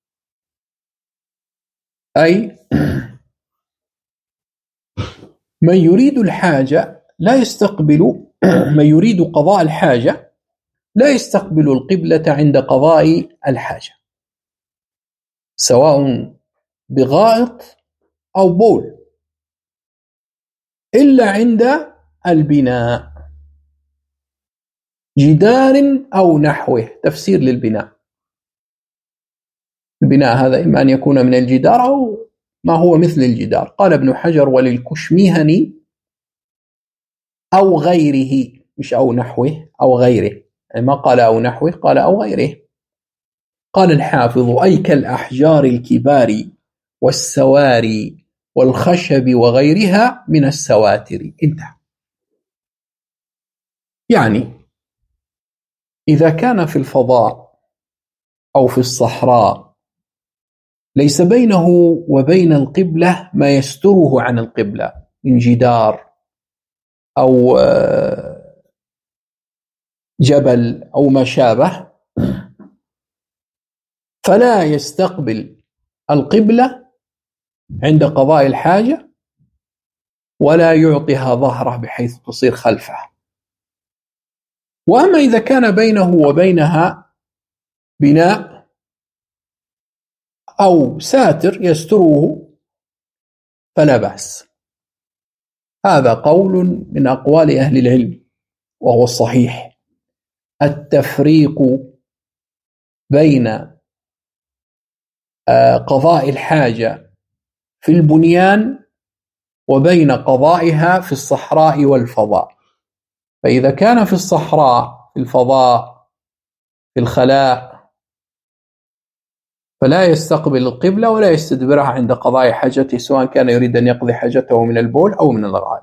أي من يريد الحاجة لا يستقبل، من يريد قضاء الحاجة لا يستقبل القبلة عند قضاء الحاجة، سواء بغائط أو بول، إلا عند البناء، جدار أو نحوه. تفسير للبناء. البناء هذا إما أن يكون من الجدار أو ما هو مثل الجدار. قال ابن حجر وللكشمهني أو غيره، مش أو نحوه، أو غيره، يعني ما قال أو نحوه، قال أو غيره. قال الحافظ أي كالأحجار الكبار والسواري والخشب وغيرها من السواتر. انتهى. يعني إذا كان في الفضاء أو في الصحراء ليس بينه وبين القبلة ما يستره عن القبلة من جدار أو جبل أو ما شابه، فلا يستقبل القبلة عند قضاء الحاجة ولا يعطيها ظهره بحيث تصير خلفه. وأما إذا كان بينه وبينها بناء أو ساتر يستره فلا بأس. هذا قول من أقوال أهل العلم وهو الصحيح. التفريق بين قضاء الحاجة في البنيان وبين قضائها في الصحراء والفضاء. فإذا كان في الصحراء في الفضاء في الخلاء فلا يستقبل القبلة ولا يستدبرها عند قضاء حاجته، سواء كان يريد أن يقضي حاجته من البول أو من الغائط.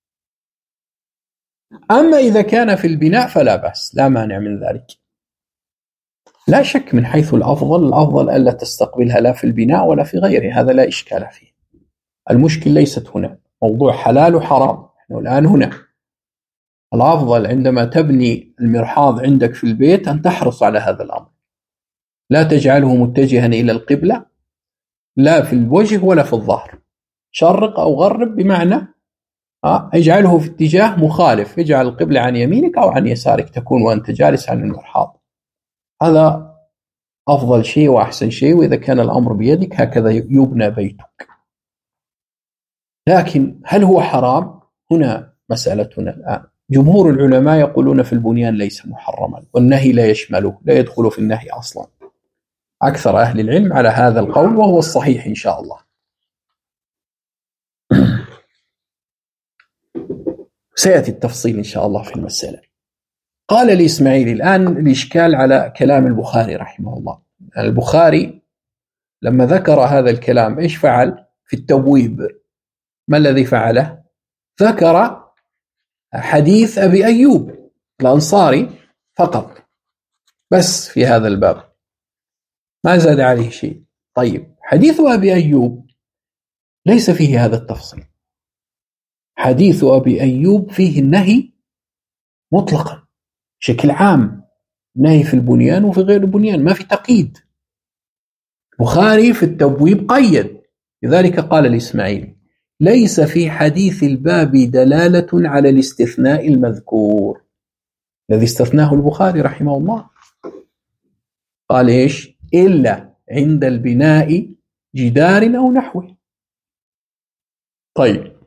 أما إذا كان في البناء فلا بأس، لا مانع من ذلك. لا شك من حيث الأفضل ألا تستقبلها لا في البناء ولا في غيره، هذا لا إشكال فيه. المشكل ليست هنا موضوع حلال وحرام، نحن الآن هنا الأفضل عندما تبني المرحاض عندك في البيت أن تحرص على هذا الأمر، لا تجعله متجها إلى القبلة لا في الوجه ولا في الظهر، شرق أو غرب، بمعنى اجعله في اتجاه مخالف، اجعل القبلة عن يمينك أو عن يسارك تكون وأنت جالس عن المرحاض. هذا أفضل شيء وأحسن شيء، وإذا كان الأمر بيدك هكذا يبنى بيتك. لكن هل هو حرام؟ هنا مسألتنا الآن. جمهور العلماء يقولون في البنيان ليس محرما، والنهي لا يشمله، لا يدخل في النهي أصلا. أكثر أهل العلم على هذا القول وهو الصحيح إن شاء الله. سيأتي التفصيل إن شاء الله في المسألة. قال الإسماعيلي الآن الإشكال على كلام البخاري رحمه الله. البخاري لما ذكر هذا الكلام إيش فعل في التبويب؟ ما الذي فعله؟ ذكر حديث أبي أيوب الأنصاري فقط بس في هذا الباب، ما زاد عليه شيء. طيب حديث أبي أيوب ليس فيه هذا التفصيل. حديث أبي أيوب فيه النهي مطلقا بشكل عام، نهي في البنيان وفي غير البنيان، ما في تقييد. البخاري في التبويب قيد، لذلك قال الإسماعيلي ليس في حديث الباب دلالة على الاستثناء المذكور الذي استثناه البخاري رحمه الله. قال إيش؟ إلا عند البناء جدار أو نحوه. طيب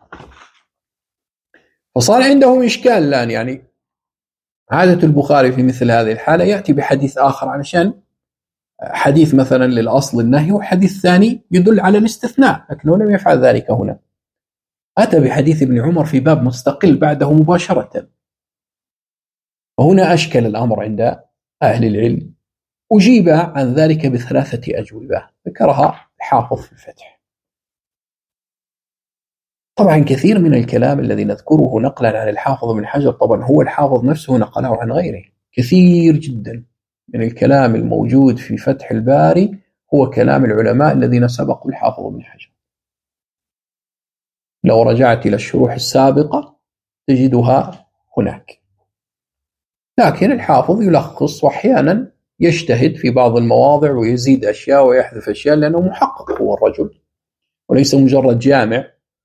فصار عندهم إشكال الآن، يعني عادة البخاري في مثل هذه الحالة يأتي بحديث آخر علشان حديث مثلا للأصل النهي وحديث ثاني يدل على الاستثناء، لكنه لم يفعل ذلك هنا. أتى بحديث ابن عمر في باب مستقل بعده مباشرة، وهنا أشكل الأمر عند أهل العلم. أجيب عن ذلك بثلاثة أجوبة ذكرها الحافظ في الفتح. طبعا كثير من الكلام الذي نذكره نقلا عن الحافظ بن حجر طبعا هو الحافظ نفسه نقله عن غيره. كثير جدا من الكلام الموجود في فتح الباري هو كلام العلماء الذين سبقوا الحافظ بن حجر. لو رجعت إلى الشروح السابقة تجدها هناك، لكن الحافظ يلخص وأحيانا يجتهد في بعض المواضع ويزيد أشياء ويحذف أشياء لأنه محقق هو الرجل وليس مجرد جامع.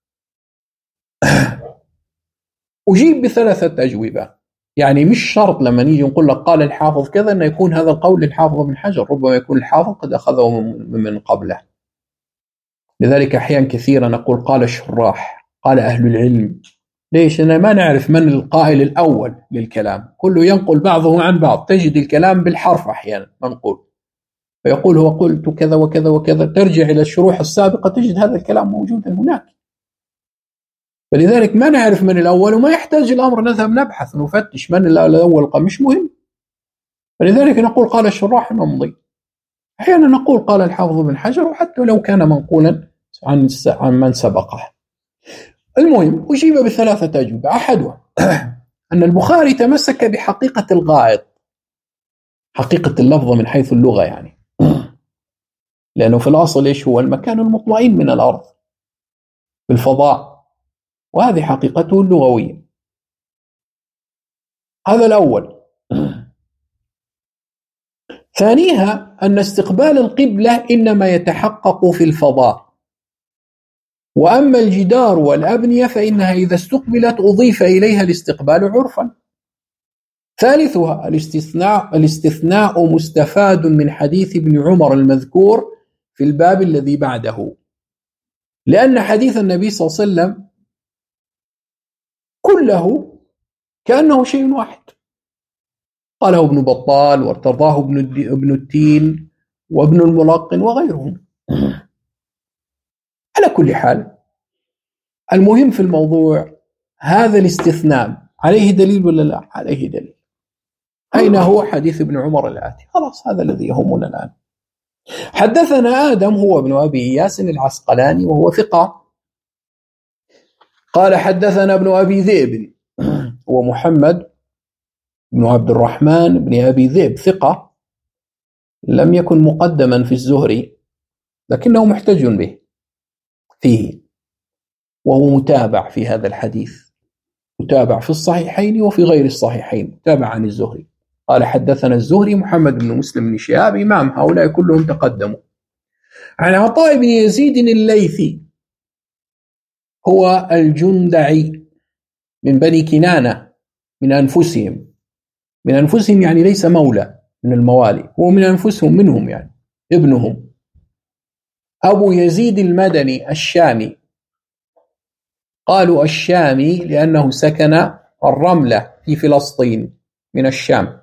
أجيب بثلاثة أجوبة، يعني مش شرط لما نيجي نقول لك قال الحافظ كذا أن يكون هذا القول للحافظ بن حجر، ربما يكون الحافظ قد أخذه من قبله. لذلك أحيانا كثيرا نقول قال الشراح، قال أهل العلم. ليش؟ أنا ما نعرف من القائل الأول للكلام، كله ينقل بعضه عن بعض، تجد الكلام بالحرف أحيانا منقول، فيقول هو قلت كذا وكذا وكذا، ترجع إلى الشروح السابقة تجد هذا الكلام موجودا هناك. فلذلك ما نعرف من الأول وما يحتاج الأمر نذهب نبحث نفتش من الأول، مش مهم. فلذلك نقول قال الشراح نمضي. أحيانا نقول قال الحافظ بن حجر، وحتى لو كان منقولا عن من سبقه. المهم أجيب بثلاثة أجوبة. أحدها أن البخاري تمسك بحقيقة الغائط، حقيقة اللفظة من حيث اللغة يعني، لأنه في الأصل إيش هو؟ المكان المطمئن من الأرض في الفضاء، وهذه حقيقته اللغوية. هذا الأول. ثانيها أن استقبال القبلة إنما يتحقق في الفضاء، وأما الجدار والأبنية فإنها إذا استقبلت أضيف إليها الاستقبال عرفا. ثالثها الاستثناء مستفاد من حديث ابن عمر المذكور في الباب الذي بعده، لأن حديث النبي صلى الله عليه وسلم كله كأنه شيء واحد، قاله ابن بطال وارتضاه ابن التين وابن الملقن وغيرهم. على كل حال، المهم في الموضوع هذا الاستثناء عليه دليل ولا لا؟ عليه دليل. أين هو حديث ابن عمر الآتي؟ خلاص، هذا الذي يهمنا الآن. حدثنا آدم هو ابن أبي إياس العسقلاني وهو ثقة. قال حدثنا ابن أبي ذئب ومحمد بن عبد الرحمن بن أبي ذئب ثقة، لم يكن مقدما في الزهري لكنه محتج به فيه، وهو متابع في هذا الحديث، متابع في الصحيحين وفي غير الصحيحين، متابع عن الزهري. قال حدثنا الزهري محمد بن مسلم بن شهاب، إمام هؤلاء كلهم تقدموا. عن عطاء بن يزيد الليثي هو الجندعي من بني كنانة، من أنفسهم يعني ليس مولى من الموالي، هو من أنفسهم منهم يعني ابنهم. أبو يزيد المدني الشامي، قالوا الشامي لأنه سكن الرملة في فلسطين من الشام.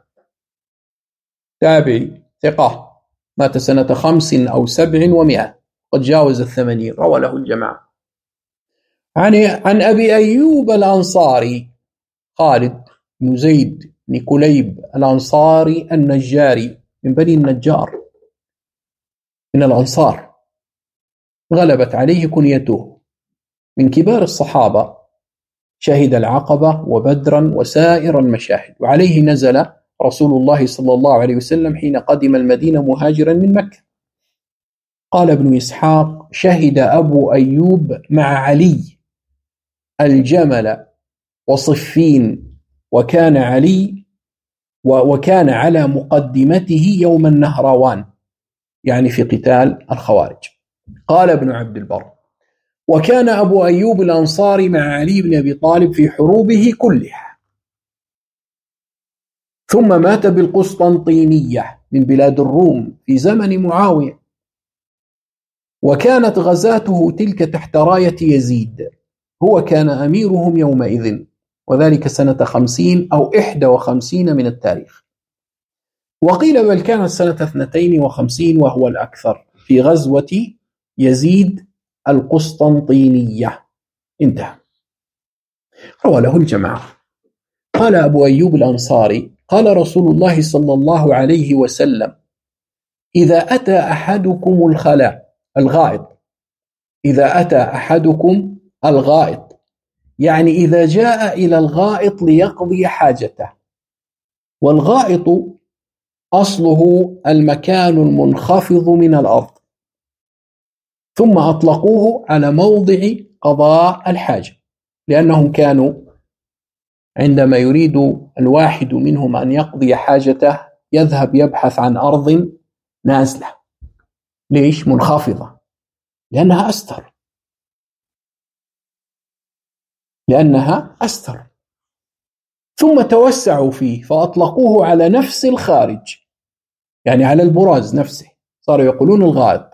تابعي ثقة، مات سنة 5 أو 7 و100، قد جاوز 80، روى له الجماعة. عن أبي أيوب الأنصاري خالد بن زيد بن كليب الأنصاري النجاري من بني النجار من الأنصار، غلبت عليه كنيته، من كبار الصحابة، شهد العقبة وبدرا وسائر المشاهد، وعليه نزل رسول الله صلى الله عليه وسلم حين قدم المدينة مهاجرا من مكة. قال ابن إسحاق شهد أبو أيوب مع علي الجمل وصفين، وكان على مقدمته يوم النهروان، يعني في قتال الخوارج. قال ابن عبد البر وكان أبو أيوب الأنصاري مع علي بن أبي طالب في حروبه كلها، ثم مات بالقسطنطينية من بلاد الروم في زمن معاوية، وكانت غزاته تلك تحت راية يزيد، هو كان أميرهم يومئذ، وذلك سنة 50 أو 51 من التاريخ، وقيل بل كانت سنة 52 وهو الأكثر، في غزوة يزيد القسطنطينية. انتهى. روى له الجماعة. قال أبو أيوب الأنصاري قال رسول الله صلى الله عليه وسلم إذا أتى أحدكم الغائط، يعني إذا جاء إلى الغائط ليقضي حاجته، والغائط أصله المكان المنخفض من الأرض، ثم أطلقوه على موضع قضاء الحاجة، لأنهم كانوا عندما يريد الواحد منهم أن يقضي حاجته يذهب يبحث عن أرض نازلة. ليش منخفضة؟ لأنها أستر، ثم توسعوا فيه فأطلقوه على نفس الخارج، يعني على البراز نفسه، صاروا يقولون الغائط.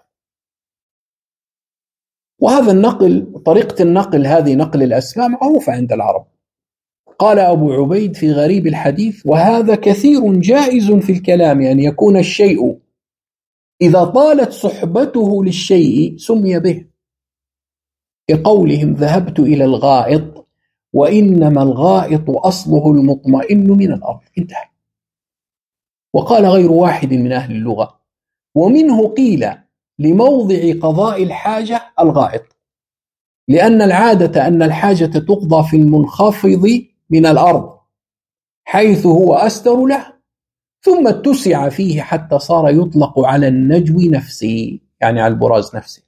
وهذا النقل، طريقة النقل هذه، نقل الأسماء، معروفة عند العرب. قال أبو عبيد في غريب الحديث وهذا كثير جائز في الكلام، أن يكون الشيء إذا طالت صحبته للشيء سمي به، كقولهم ذهبت إلى الغائط، وإنما الغائط أصله المطمئن من الأرض. انتهى. وقال غير واحد من أهل اللغة ومنه قيل لموضع قضاء الحاجة الغائط، لأن العادة أن الحاجة تقضى في المنخفض من الأرض حيث هو أستر له، ثم اتسع فيه حتى صار يطلق على النجو نفسه، يعني على البراز نفسه.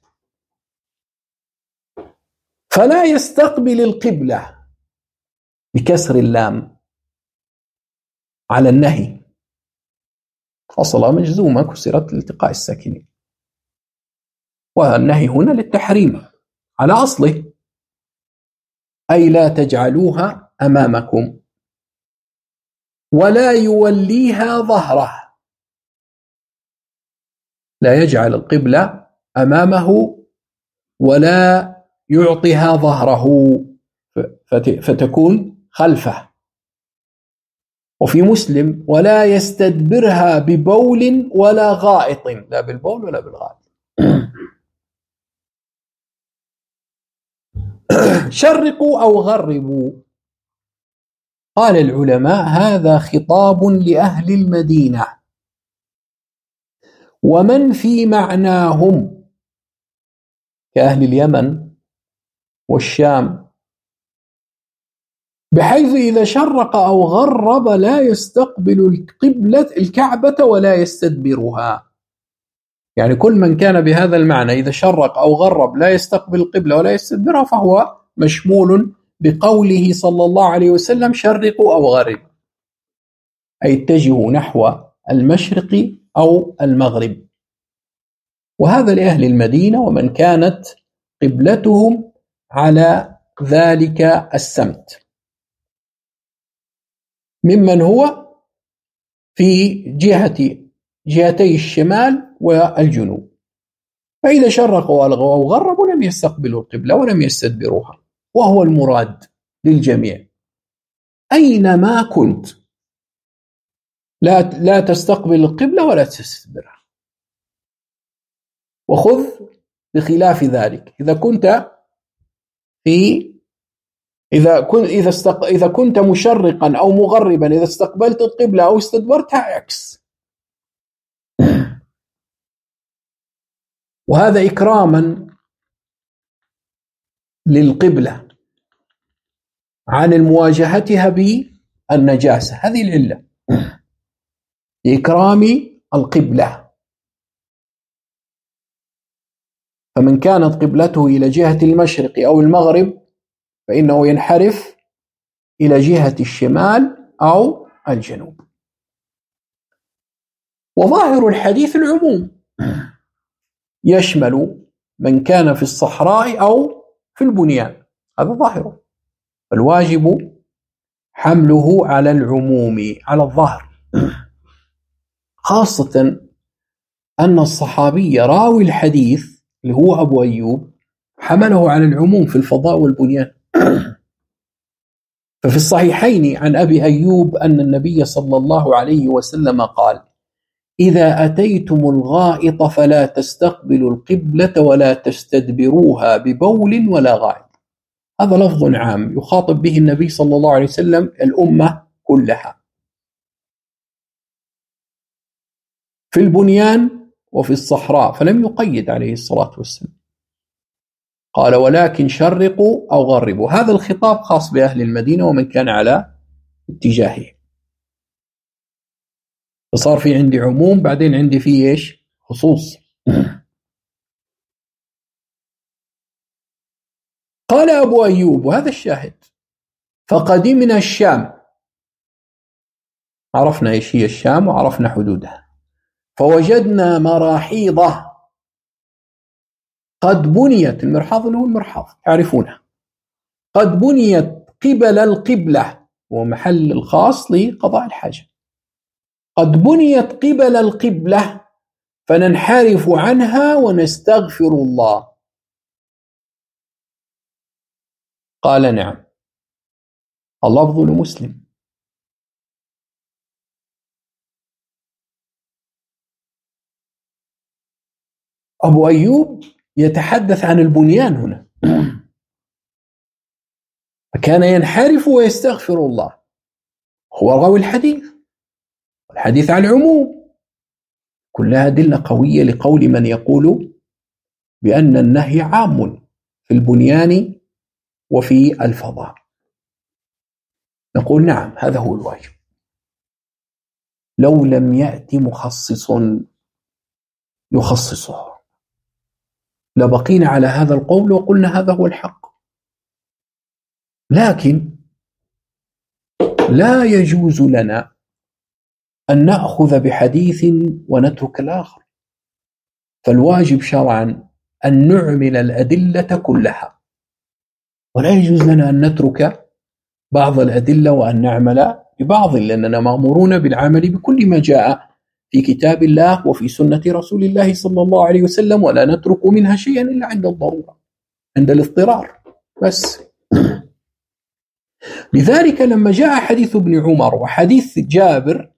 فلا يستقبل القبلة بكسر اللام على النهي، أصلها مجزومة كسرت لالتقاء الساكنين، والنهي هنا للتحريم على أصله، أي لا تجعلوها أمامكم، ولا يوليها ظهره، لا يجعل القبلة أمامه ولا يعطيها ظهره فتكون خلفه. وفي مسلم ولا يستدبرها ببول ولا غائط، لا بالبول ولا بالغائط. شرقوا أو غربوا. قال العلماء هذا خطاب لأهل المدينة ومن في معناهم كأهل اليمن والشام، بحيث إذا شرق أو غرب لا يستقبل الكعبة ولا يستدبرها. يعني كل من كان بهذا المعنى إذا شرق أو غرب لا يستقبل القبلة ولا يستدبرها فهو مشمول بقوله صلى الله عليه وسلم شرقوا أو غربوا، أي اتجهوا نحو المشرق أو المغرب. وهذا لأهل المدينة ومن كانت قبلتهم على ذلك السمت، ممن هو في جهتي الشمال والجنوب. فإذا شرقوا أو غربوا لم يستقبلوا القبلة ولم يستدبروها، وهو المراد للجميع أينما كنت، لا تستقبل القبلة ولا تستدبرها. وخذ بخلاف ذلك إذا كنت مشرقا أو مغربا، إذا استقبلت القبلة أو استدبرتها عكس. وهذا إكراما للقبلة عن مواجهتها بالنجاسة، هذه العلة لإكرام القبلة. فمن كانت قبلته إلى جهة المشرق أو المغرب فإنه ينحرف إلى جهة الشمال أو الجنوب. وظاهر الحديث العموم، يشمل من كان في الصحراء أو في البنيان، هذا ظاهره، فالواجب حمله على العموم على الظاهر، خاصة أن الصحابي راوي الحديث اللي هو أبو أيوب حمله على العموم في الفضاء والبنيان. ففي الصحيحين عن أبي أيوب أن النبي صلى الله عليه وسلم قال إذا أتيتم الغائط فلا تستقبلوا القبلة ولا تستدبروها ببول ولا غائط. هذا لفظ عام يخاطب به النبي صلى الله عليه وسلم الأمة كلها في البنيان وفي الصحراء، فلم يقيد عليه الصلاة والسلام، قال ولكن شرقوا أو غربوا. هذا الخطاب خاص بأهل المدينة ومن كان على اتجاهه. فصار في عندي عموم، بعدين عندي فيه إيش؟ خصوص. قال أبو أيوب، وهذا الشاهد، فقدمنا الشام، عرفنا إيش هي الشام وعرفنا حدودها، فوجدنا مراحيضة قد بنيت، المرحاض اللي هو المرحاض تعرفونها، قد بنيت قبل القبلة، هو محل الخاص لقضاء الحاجة، قد بنيت قبل القبلة فننحرف عنها ونستغفر الله. قال نعم. اللفظ لمسلم. أبو أيوب يتحدث عن البنيان هنا، فكان ينحرف ويستغفر الله، هو راوي الحديث، والحديث عن العموم، كلها أدلة قوية لقول من يقول بأن النهي عام في البنيان وفي الفضاء. نقول نعم، هذا هو الواجب. لو لم يأتي مخصص يخصصه لبقينا على هذا القول وقلنا هذا هو الحق. لكن لا يجوز لنا أن نأخذ بحديث ونترك الآخر، فالواجب شرعا أن نعمل الأدلة كلها، ولا يجوز لنا أن نترك بعض الأدلة وأن نعمل ببعض، لأننا مأمورون بالعمل بكل ما جاء في كتاب الله وفي سنة رسول الله صلى الله عليه وسلم، ولا نترك منها شيئا إلا عند الضرورة، عند الاضطرار بس. لذلك لما جاء حديث ابن عمر وحديث جابر،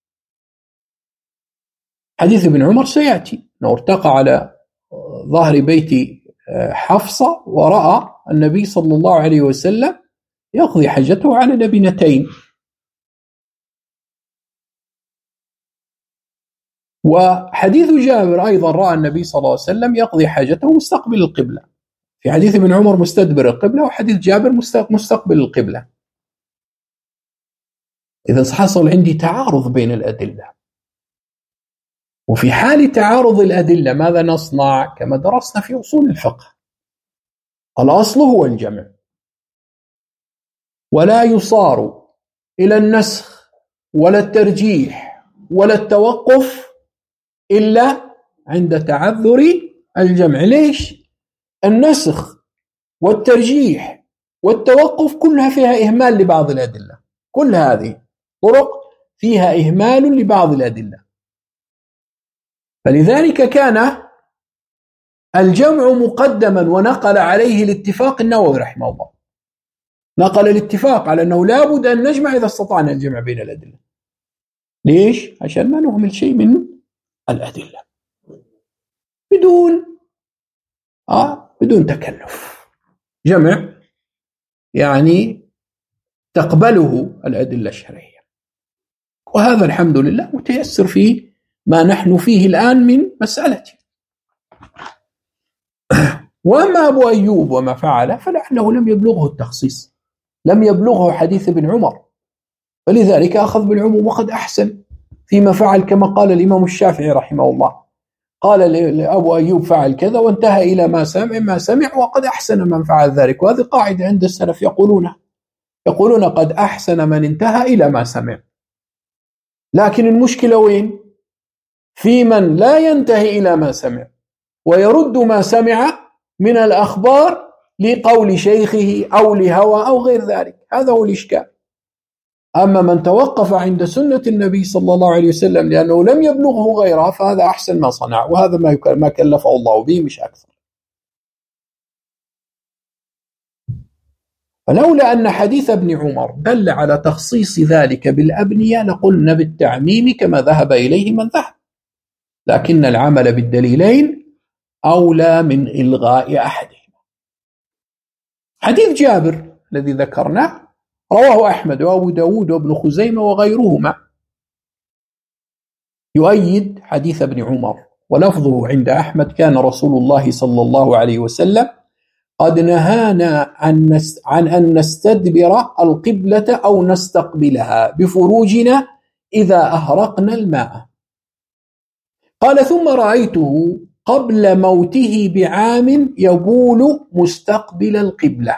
حديث ابن عمر سيأتي أنه ارتقى على ظهر بيت حفصة ورأى النبي صلى الله عليه وسلم يقضي حاجته على لبنتين. وحديث جابر أيضا رأى النبي صلى الله عليه وسلم يقضي حاجته مستقبل القبلة. في حديث ابن عمر مستدبر القبلة، وحديث جابر مستقبل القبلة. إذا حصل عندي تعارض بين الأدلة، وفي حال تعارض الأدلة ماذا نصنع؟ كما درسنا في أصول الفقه، الأصل هو الجمع، ولا يصار إلى النسخ ولا الترجيح ولا التوقف إلا عند تعذر الجمع. ليش؟ النسخ والترجيح والتوقف كلها فيها إهمال لبعض الأدلة، كل هذه طرق فيها إهمال لبعض الأدلة. فلذلك كان الجمع مقدما، ونقل عليه الاتفاق النووي رحمه الله، نقل الاتفاق على أنه لا بد أن نجمع إذا استطعنا الجمع بين الأدلة. ليش؟ عشان ما نهمل شيء من الأدلة بدون تكلف. جمع يعني تقبله الأدلة الشرعية، وهذا الحمد لله متيسر فيه ما نحن فيه الآن من مسألة. وأما أبو أيوب وما فعل فلعله لم يبلغه التخصيص، لم يبلغه حديث ابن عمر، فلذلك أخذ بالعموم وقد أحسن فيما فعل، كما قال الإمام الشافعي رحمه الله، قال لأبو أيوب فعل كذا وانتهى إلى ما سمع وقد أحسن من فعل ذلك. وهذه قاعدة عند السلف يقولون قد أحسن من انتهى إلى ما سمع. لكن المشكلة وين؟ في من لا ينتهي إلى ما سمع ويرد ما سمع من الأخبار لقول شيخه أو لهوى أو غير ذلك، هذا هو الإشكال. أما من توقف عند سنة النبي صلى الله عليه وسلم لأنه لم يبلغه غيرها فهذا أحسن ما صنع، وهذا ما كلفه الله به مش أكثر. فلولا أن حديث ابن عمر دل على تخصيص ذلك بالأبنية لقلنا بالتعميم كما ذهب إليه من ذهب، لكن العمل بالدليلين أولى من إلغاء أحدهما. حديث جابر الذي ذكرناه رواه أحمد وأبو داود وابن خزيمة وغيرهما، يؤيد حديث ابن عمر، ولفظه عند أحمد كان رسول الله صلى الله عليه وسلم قد نهانا عن أن نستدبر القبلة أو نستقبلها بفروجنا إذا أهرقنا الماء. قال ثم رأيته قبل موته بعام يبول مستقبل القبلة.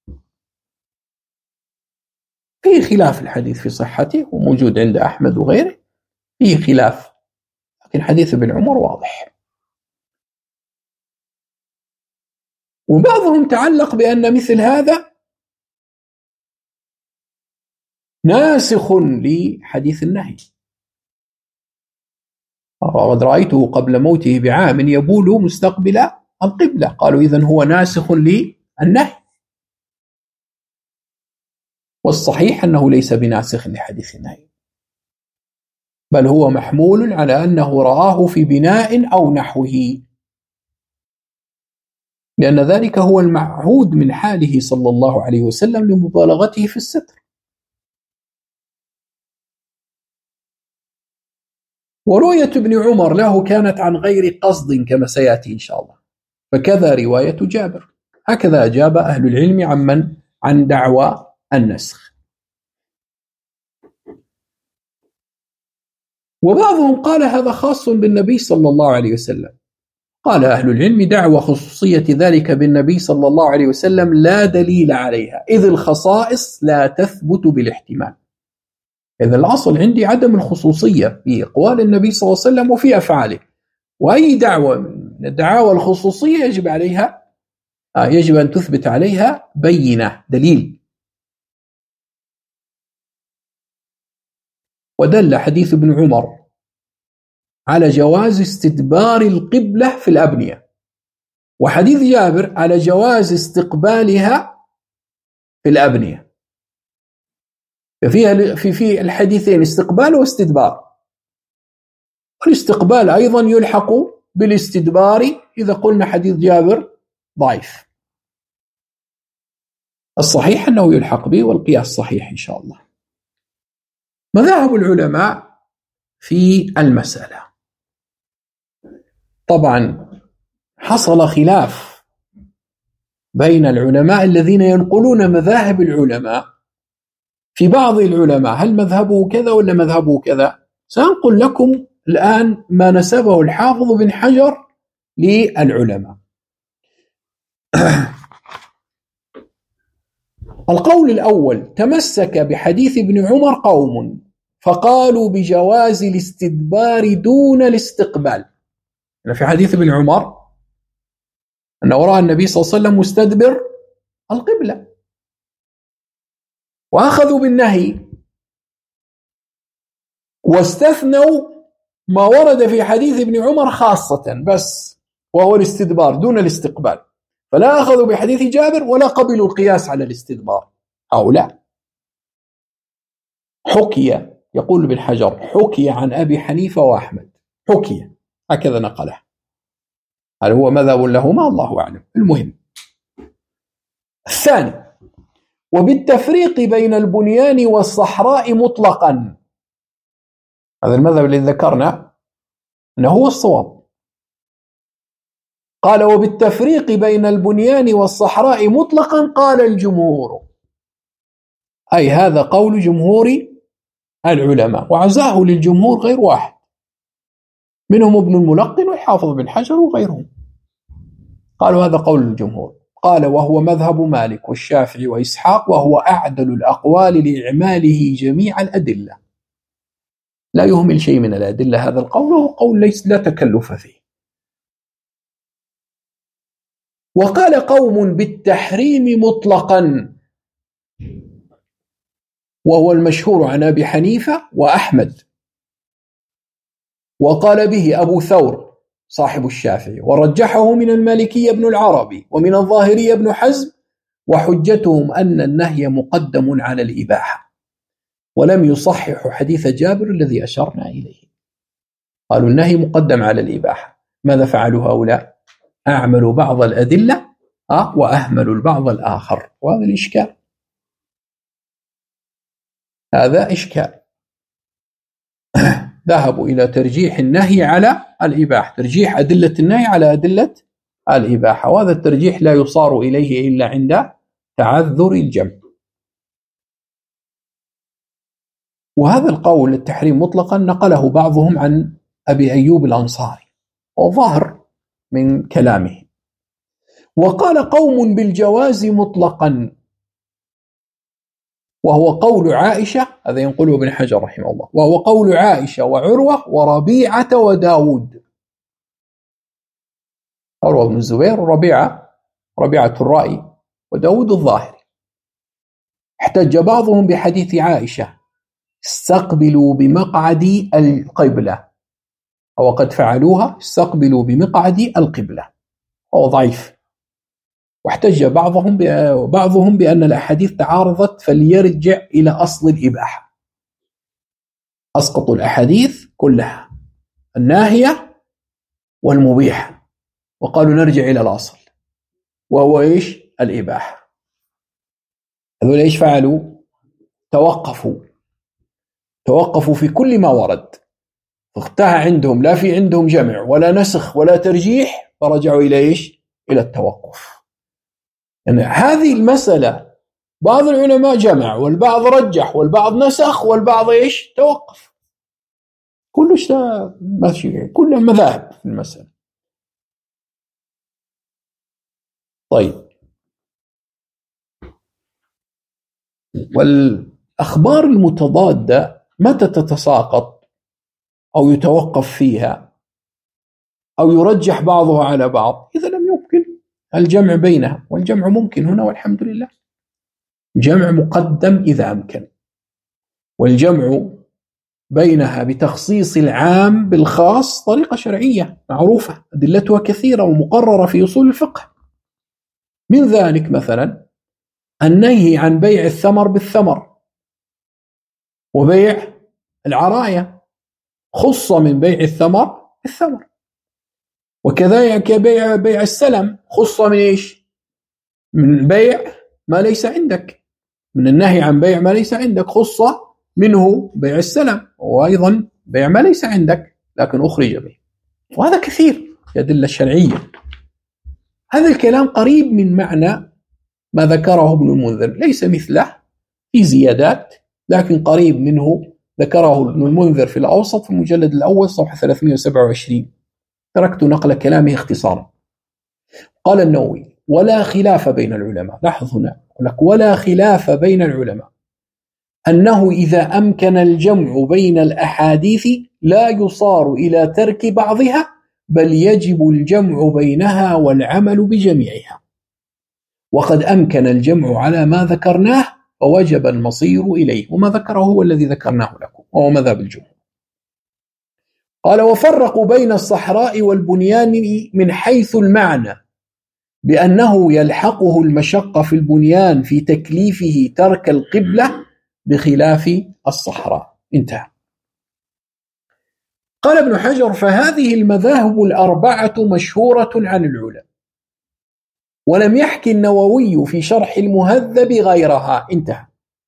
فيه خلاف الحديث في صحته وموجود عند أحمد وغيره، فيه خلاف، لكن حديث ابن عمر واضح. وبعضهم تعلق بأن مثل هذا ناسخ لحديث النهي، وقد رأيته قبل موته بعام يبول مستقبل القبلة، قالوا إذن هو ناسخ للنهي، والصحيح أنه ليس بناسخ لحديث النهي، بل هو محمول على أنه رآه في بناء أو نحوه، لأن ذلك هو المعهود من حاله صلى الله عليه وسلم لمبالغته في الستر. ورؤية ابن عمر له كانت عن غير قصد كما سيأتي إن شاء الله، فكذا رواية جابر. هكذا أجاب أهل العلم عن دعوى النسخ. وبعضهم قال هذا خاص بالنبي صلى الله عليه وسلم. قال أهل العلم دعوى خصوصية ذلك بالنبي صلى الله عليه وسلم لا دليل عليها، إذ الخصائص لا تثبت بالاحتمال. إذا الأصل عندي عدم الخصوصية في أقوال النبي صلى الله عليه وسلم وفي أفعاله، وأي دعوة من الدعاوى الخصوصية يجب أن تثبت عليها بينة، دليل. ودل حديث ابن عمر على جواز استدبار القبلة في الأبنية، وحديث جابر على جواز استقبالها في الأبنية. في الحديثين استقبال واستدبار، والاستقبال أيضا يلحق بالاستدبار إذا قلنا حديث جابر ضعيف. الصحيح أنه يلحق به، والقياس صحيح إن شاء الله. مذاهب العلماء في المسألة، طبعا حصل خلاف بين العلماء الذين ينقلون مذاهب العلماء. في بعض العلماء هل مذهبه كذا ولا مذهبه كذا؟ سأنقل لكم الآن ما نسبه الحافظ بن حجر للعلماء. القول الأول: تمسك بحديث ابن عمر قوم فقالوا بجواز الاستدبار دون الاستقبال. يعني في حديث ابن عمر أنه رأى النبي صلى الله عليه وسلم مستدبر القبلة، وأخذوا بالنهي واستثنوا ما ورد في حديث ابن عمر خاصة بس، وهو الاستدبار دون الاستقبال، فلا أخذوا بحديث جابر ولا قبلوا القياس على الاستدبار. هؤلاء حكي، يقول ابن حجر، حكي عن أبي حنيفة وأحمد، حكي هكذا نقله. هل هو مذهب لهما؟ الله أعلم. المهم الثاني: وبالتفريق بين البنيان والصحراء مطلقا. هذا المذهب الذي ذكرنا أنه هو الصواب. قال: وبالتفريق بين البنيان والصحراء مطلقا قال الجمهور، أي هذا قول جمهور العلماء، وعزاه للجمهور غير واحد، منهم ابن الملقن والحافظ بن حجر وغيرهم، قالوا هذا قول الجمهور. قال: وهو مذهب مالك والشافعي وإسحاق، وهو أعدل الأقوال لإعماله جميع الأدلة، لا يهمل شيء من الأدلة. هذا القول هو قول ليس لا تكلف فيه. وقال قوم بالتحريم مطلقا، وهو المشهور عن أبي حنيفة وأحمد، وقال به أبو ثور صاحب الشافعي، ورجحه من المالكي ابن العربي، ومن الظاهري ابن حزم، وحجتهم أن النهي مقدم على الإباحة، ولم يصحح حديث جابر الذي أشرنا إليه. قالوا النهي مقدم على الإباحة. ماذا فعلوا هؤلاء؟ أعملوا بعض الأدلة وأهملوا البعض الآخر، وهذا الإشكال، هذا إشكال. ذهبوا إلى ترجيح النهي على الإباحة، ترجيح أدلة النهي على أدلة الإباحة، وهذا الترجيح لا يصار إليه إلا عند تعذر الجمع. وهذا القول التحريم مطلقا نقله بعضهم عن أبي أيوب الأنصاري، وظاهر من كلامه. وقال قوم بالجواز مطلقا، وهو قول عائشة، هذا ينقله ابن حجر رحمه الله، وهو قول عائشة وعروة وربيعة وداود. عروة بن الزبير وربيعة الرأي وداود الظاهري. احتج بعضهم بحديث عائشة: استقبلوا بمقعد القبلة، أو قد فعلوها، استقبلوا بمقعد القبلة، وهو ضعيف. واحتج بعضهم بأن الأحاديث تعارضت فليرجع إلى أصل الإباحة، أسقطوا الأحاديث كلها الناهية والمبيحة، وقالوا نرجع إلى الأصل، وهو إيش؟ الإباحة. هذول إيش فعلوا؟ توقفوا في كل ما ورد، فاختها عندهم، لا في عندهم جمع ولا نسخ ولا ترجيح، فرجعوا إلى إيش؟ إلى التوقف. يعني هذه المسألة بعض العلماء جمع والبعض رجح والبعض نسخ والبعض إيش توقف، كلش ماشي، كل مذاهب في المسألة. طيب، والأخبار المتضادة متى تتساقط أو يتوقف فيها أو يرجح بعضها على بعض؟ إذا لم يمكن الجمع بينها، والجمع ممكن هنا والحمد لله، جمع مقدم إذا أمكن، والجمع بينها بتخصيص العام بالخاص طريقة شرعية معروفة أدلتها كثيرة ومقررة في أصول الفقه. من ذلك مثلا النهي عن بيع الثمر بالثمر وبيع العراية، خص من بيع الثمر بالثمر. وكذلك بيع السلم، خص من إيش؟ من بيع ما ليس عندك، من النهي عن بيع ما ليس عندك خص منه بيع السلم، وأيضا بيع ما ليس عندك لكن أخرج به. وهذا كثير في أدلة شرعية. هذا الكلام قريب من معنى ما ذكره ابن المنذر، ليس مثله في زيادات لكن قريب منه، ذكره ابن المنذر في الأوسط في المجلد الأول صفحة 327. تركت نقل كلامه اختصارا. قال النووي: ولا خلاف بين العلماء، لاحظ هنا لك ولا خلاف بين العلماء أنه إذا أمكن الجمع بين الأحاديث لا يصار إلى ترك بعضها، بل يجب الجمع بينها والعمل بجميعها. وقد أمكن الجمع على ما ذكرناه فوجب المصير إليه، وما ذكره هو الذي ذكرناه لكم وهو مذهب الجمهور. قال: وفرقوا بين الصحراء والبنيان من حيث المعنى بأنه يلحقه المشقة في البنيان في تكليفه ترك القبلة بخلاف الصحراء. انتهى. قال ابن حجر: فهذه المذاهب الأربعة مشهورة عن العلماء، ولم يحكي النووي في شرح المهذب غيرها. انتهى.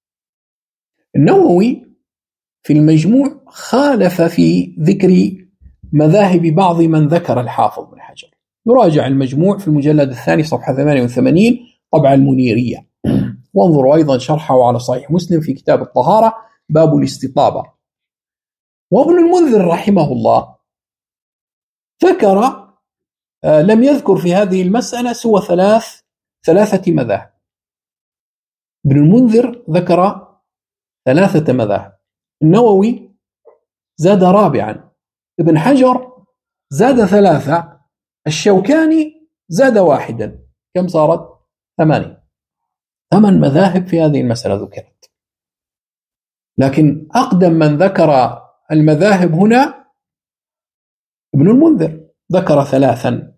النووي في المجموع خالف في ذكر مذاهب بعض من ذكر الحافظ بن حجر. يراجع المجموع في المجلد الثاني صفحة 88 طبع المنيرية، وانظروا أيضا شرحه على صحيح مسلم في كتاب الطهارة باب الاستطابة. وابن المنذر رحمه الله ذكر لم يذكر في هذه المسألة سوى ثلاثة مذاهب. ابن المنذر ذكر 3 مذاهب، النووي زاد رابعا، ابن حجر زاد 3، الشوكاني زاد 1. كم صارت؟ 8 مذاهب في هذه المسألة ذكرت. لكن أقدم من ذكر المذاهب هنا ابن المنذر، ذكر 3،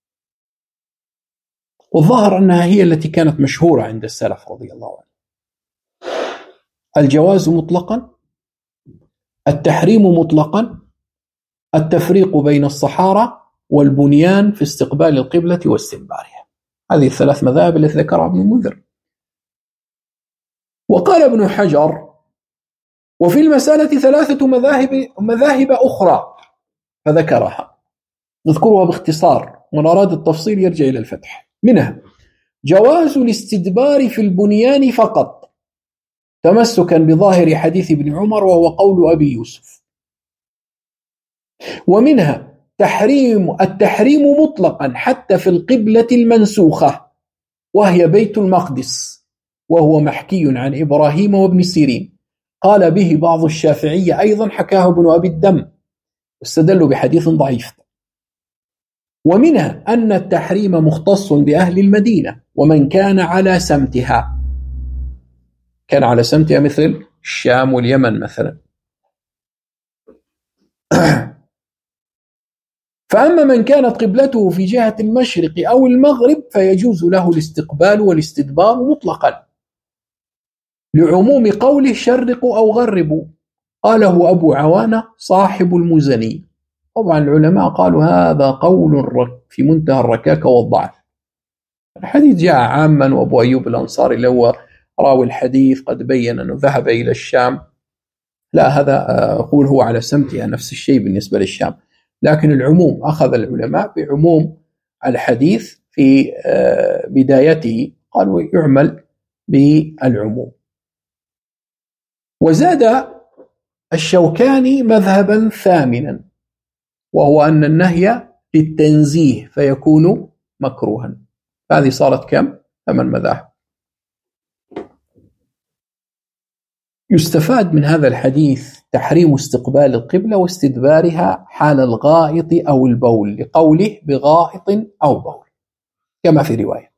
والظاهر أنها هي التي كانت مشهورة عند السلف رضي الله عنه: الجواز مطلقا، التحريم مطلقا، التفريق بين الصحارى، والبنيان في استقبال القبلة واستدبارها. هذه 3 مذاهب التي ذكرها ابن المنذر. وقال ابن حجر: وفي المسألة 3 مذاهب أخرى فذكرها، نذكرها باختصار، من أراد التفصيل يرجع إلى الفتح. منها جواز الاستدبار في البنيان فقط، تمسكا بظاهر حديث ابن عمر وهو قول أبي يوسف. ومنها التحريم مطلقا حتى في القبلة المنسوخة وهي بيت المقدس، وهو محكي عن إبراهيم وابن سيرين، قال به بعض الشافعية أيضا، حكاه ابن أبي الدم واستدلوا بحديث ضعيف. ومنها أن التحريم مختص بأهل المدينة ومن كان على سمتها، كان على سمتها مثل الشام واليمن مثلا. فأما من كانت قبلته في جهة المشرق أو المغرب فيجوز له الاستقبال والاستدبار مطلقا، لعموم قوله شرقوا أو غربوا، قاله أبو عوانة صاحب المزني. طبعا العلماء قالوا هذا قول في منتهى الركاكة والضعف. الحديث جاء عاما، وأبو أيوب الأنصاري اللي هو راوي الحديث قد بين أنه ذهب إلى الشام، لا هذا أقول هو على سمتها نفس الشيء بالنسبة للشام. لكن العموم أخذ العلماء بعموم الحديث في بدايته، قالوا يعمل بالعموم. وزاد الشوكاني مذهبا ثامنا، وهو أن النهي للتنزيه فيكون مكروها. هذه صارت كم؟ 8 مذاهب. يستفاد من هذا الحديث تحريم استقبال القبلة واستدبارها حال الغائط أو البول، لقوله بغائط أو بول كما في رواية،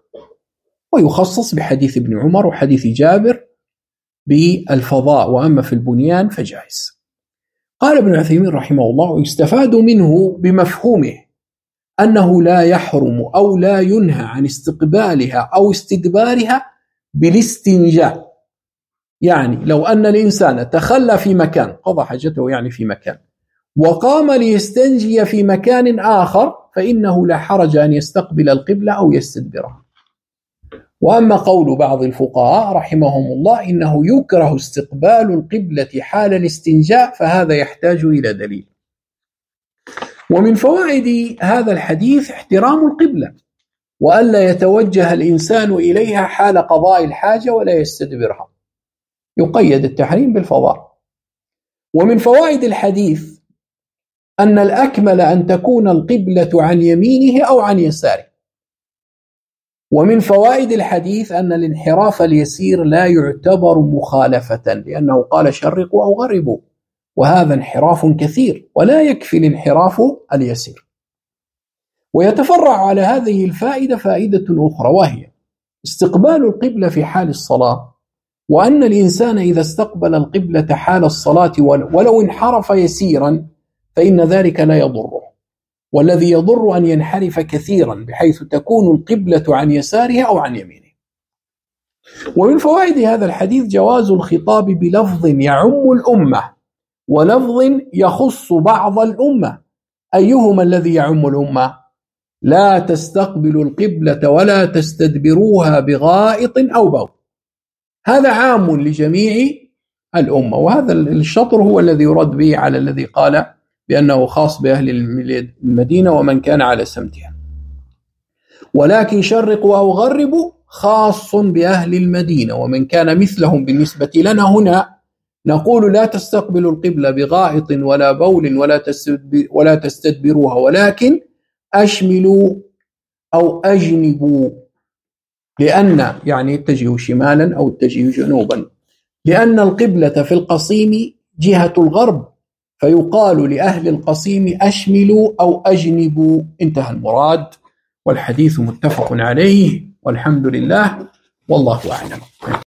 ويخصص بحديث ابن عمر وحديث جابر بالفضاء، وأما في البنيان فجائز. قال ابن عثيمين رحمه الله: ويستفاد منه بمفهومه أنه لا يحرم أو لا ينهى عن استقبالها أو استدبارها بالاستنجاء. يعني لو أن الإنسان تخلى في مكان، قضى حاجته يعني في مكان، وقام ليستنجي في مكان آخر، فإنه لا حرج أن يستقبل القبلة أو يستدبرها. وأما قول بعض الفقهاء رحمهم الله إنه يكره استقبال القبلة حال الاستنجاء، فهذا يحتاج إلى دليل. ومن فوائد هذا الحديث احترام القبلة، وألا يتوجه الإنسان إليها حال قضاء الحاجة ولا يستدبرها، يقيد التحريم بالفضاء. ومن فوائد الحديث أن الأكمل أن تكون القبلة عن يمينه أو عن يساره. ومن فوائد الحديث أن الانحراف اليسير لا يعتبر مخالفة، لأنه قال شرقوا أو غربوا، وهذا انحراف كثير ولا يكفي الانحراف اليسير. ويتفرع على هذه الفائدة فائدة أخرى، وهي استقبال القبلة في حال الصلاة، وأن الإنسان إذا استقبل القبلة حال الصلاة ولو انحرف يسيرا فإن ذلك لا يضره، والذي يضر أن ينحرف كثيرا بحيث تكون القبلة عن يساره أو عن يمينه. ومن فوائد هذا الحديث جواز الخطاب بلفظ يعم الأمة ولفظ يخص بعض الأمة. أيهما الذي يعم الأمة؟ لا تستقبلوا القبلة ولا تستدبروها بغائط أو بول، هذا عام لجميع الأمة، وهذا الشطر هو الذي يرد به على الذي قال بأنه خاص بأهل المدينة ومن كان على سمتها. ولكن شرقوا أو غربوا خاص بأهل المدينة ومن كان مثلهم. بالنسبة لنا هنا نقول لا تستقبلوا القبلة بغائط ولا بول ولا تستدبروها، ولكن أشملوا أو أجنبوا، لأن يعني اتجهوا شمالا أو اتجهوا جنوبا، لأن القبلة في القصيم جهة الغرب، فيقال لأهل القصيم أشملوا أو أجنبوا. انتهى المراد، والحديث متفق عليه، والحمد لله، والله أعلم.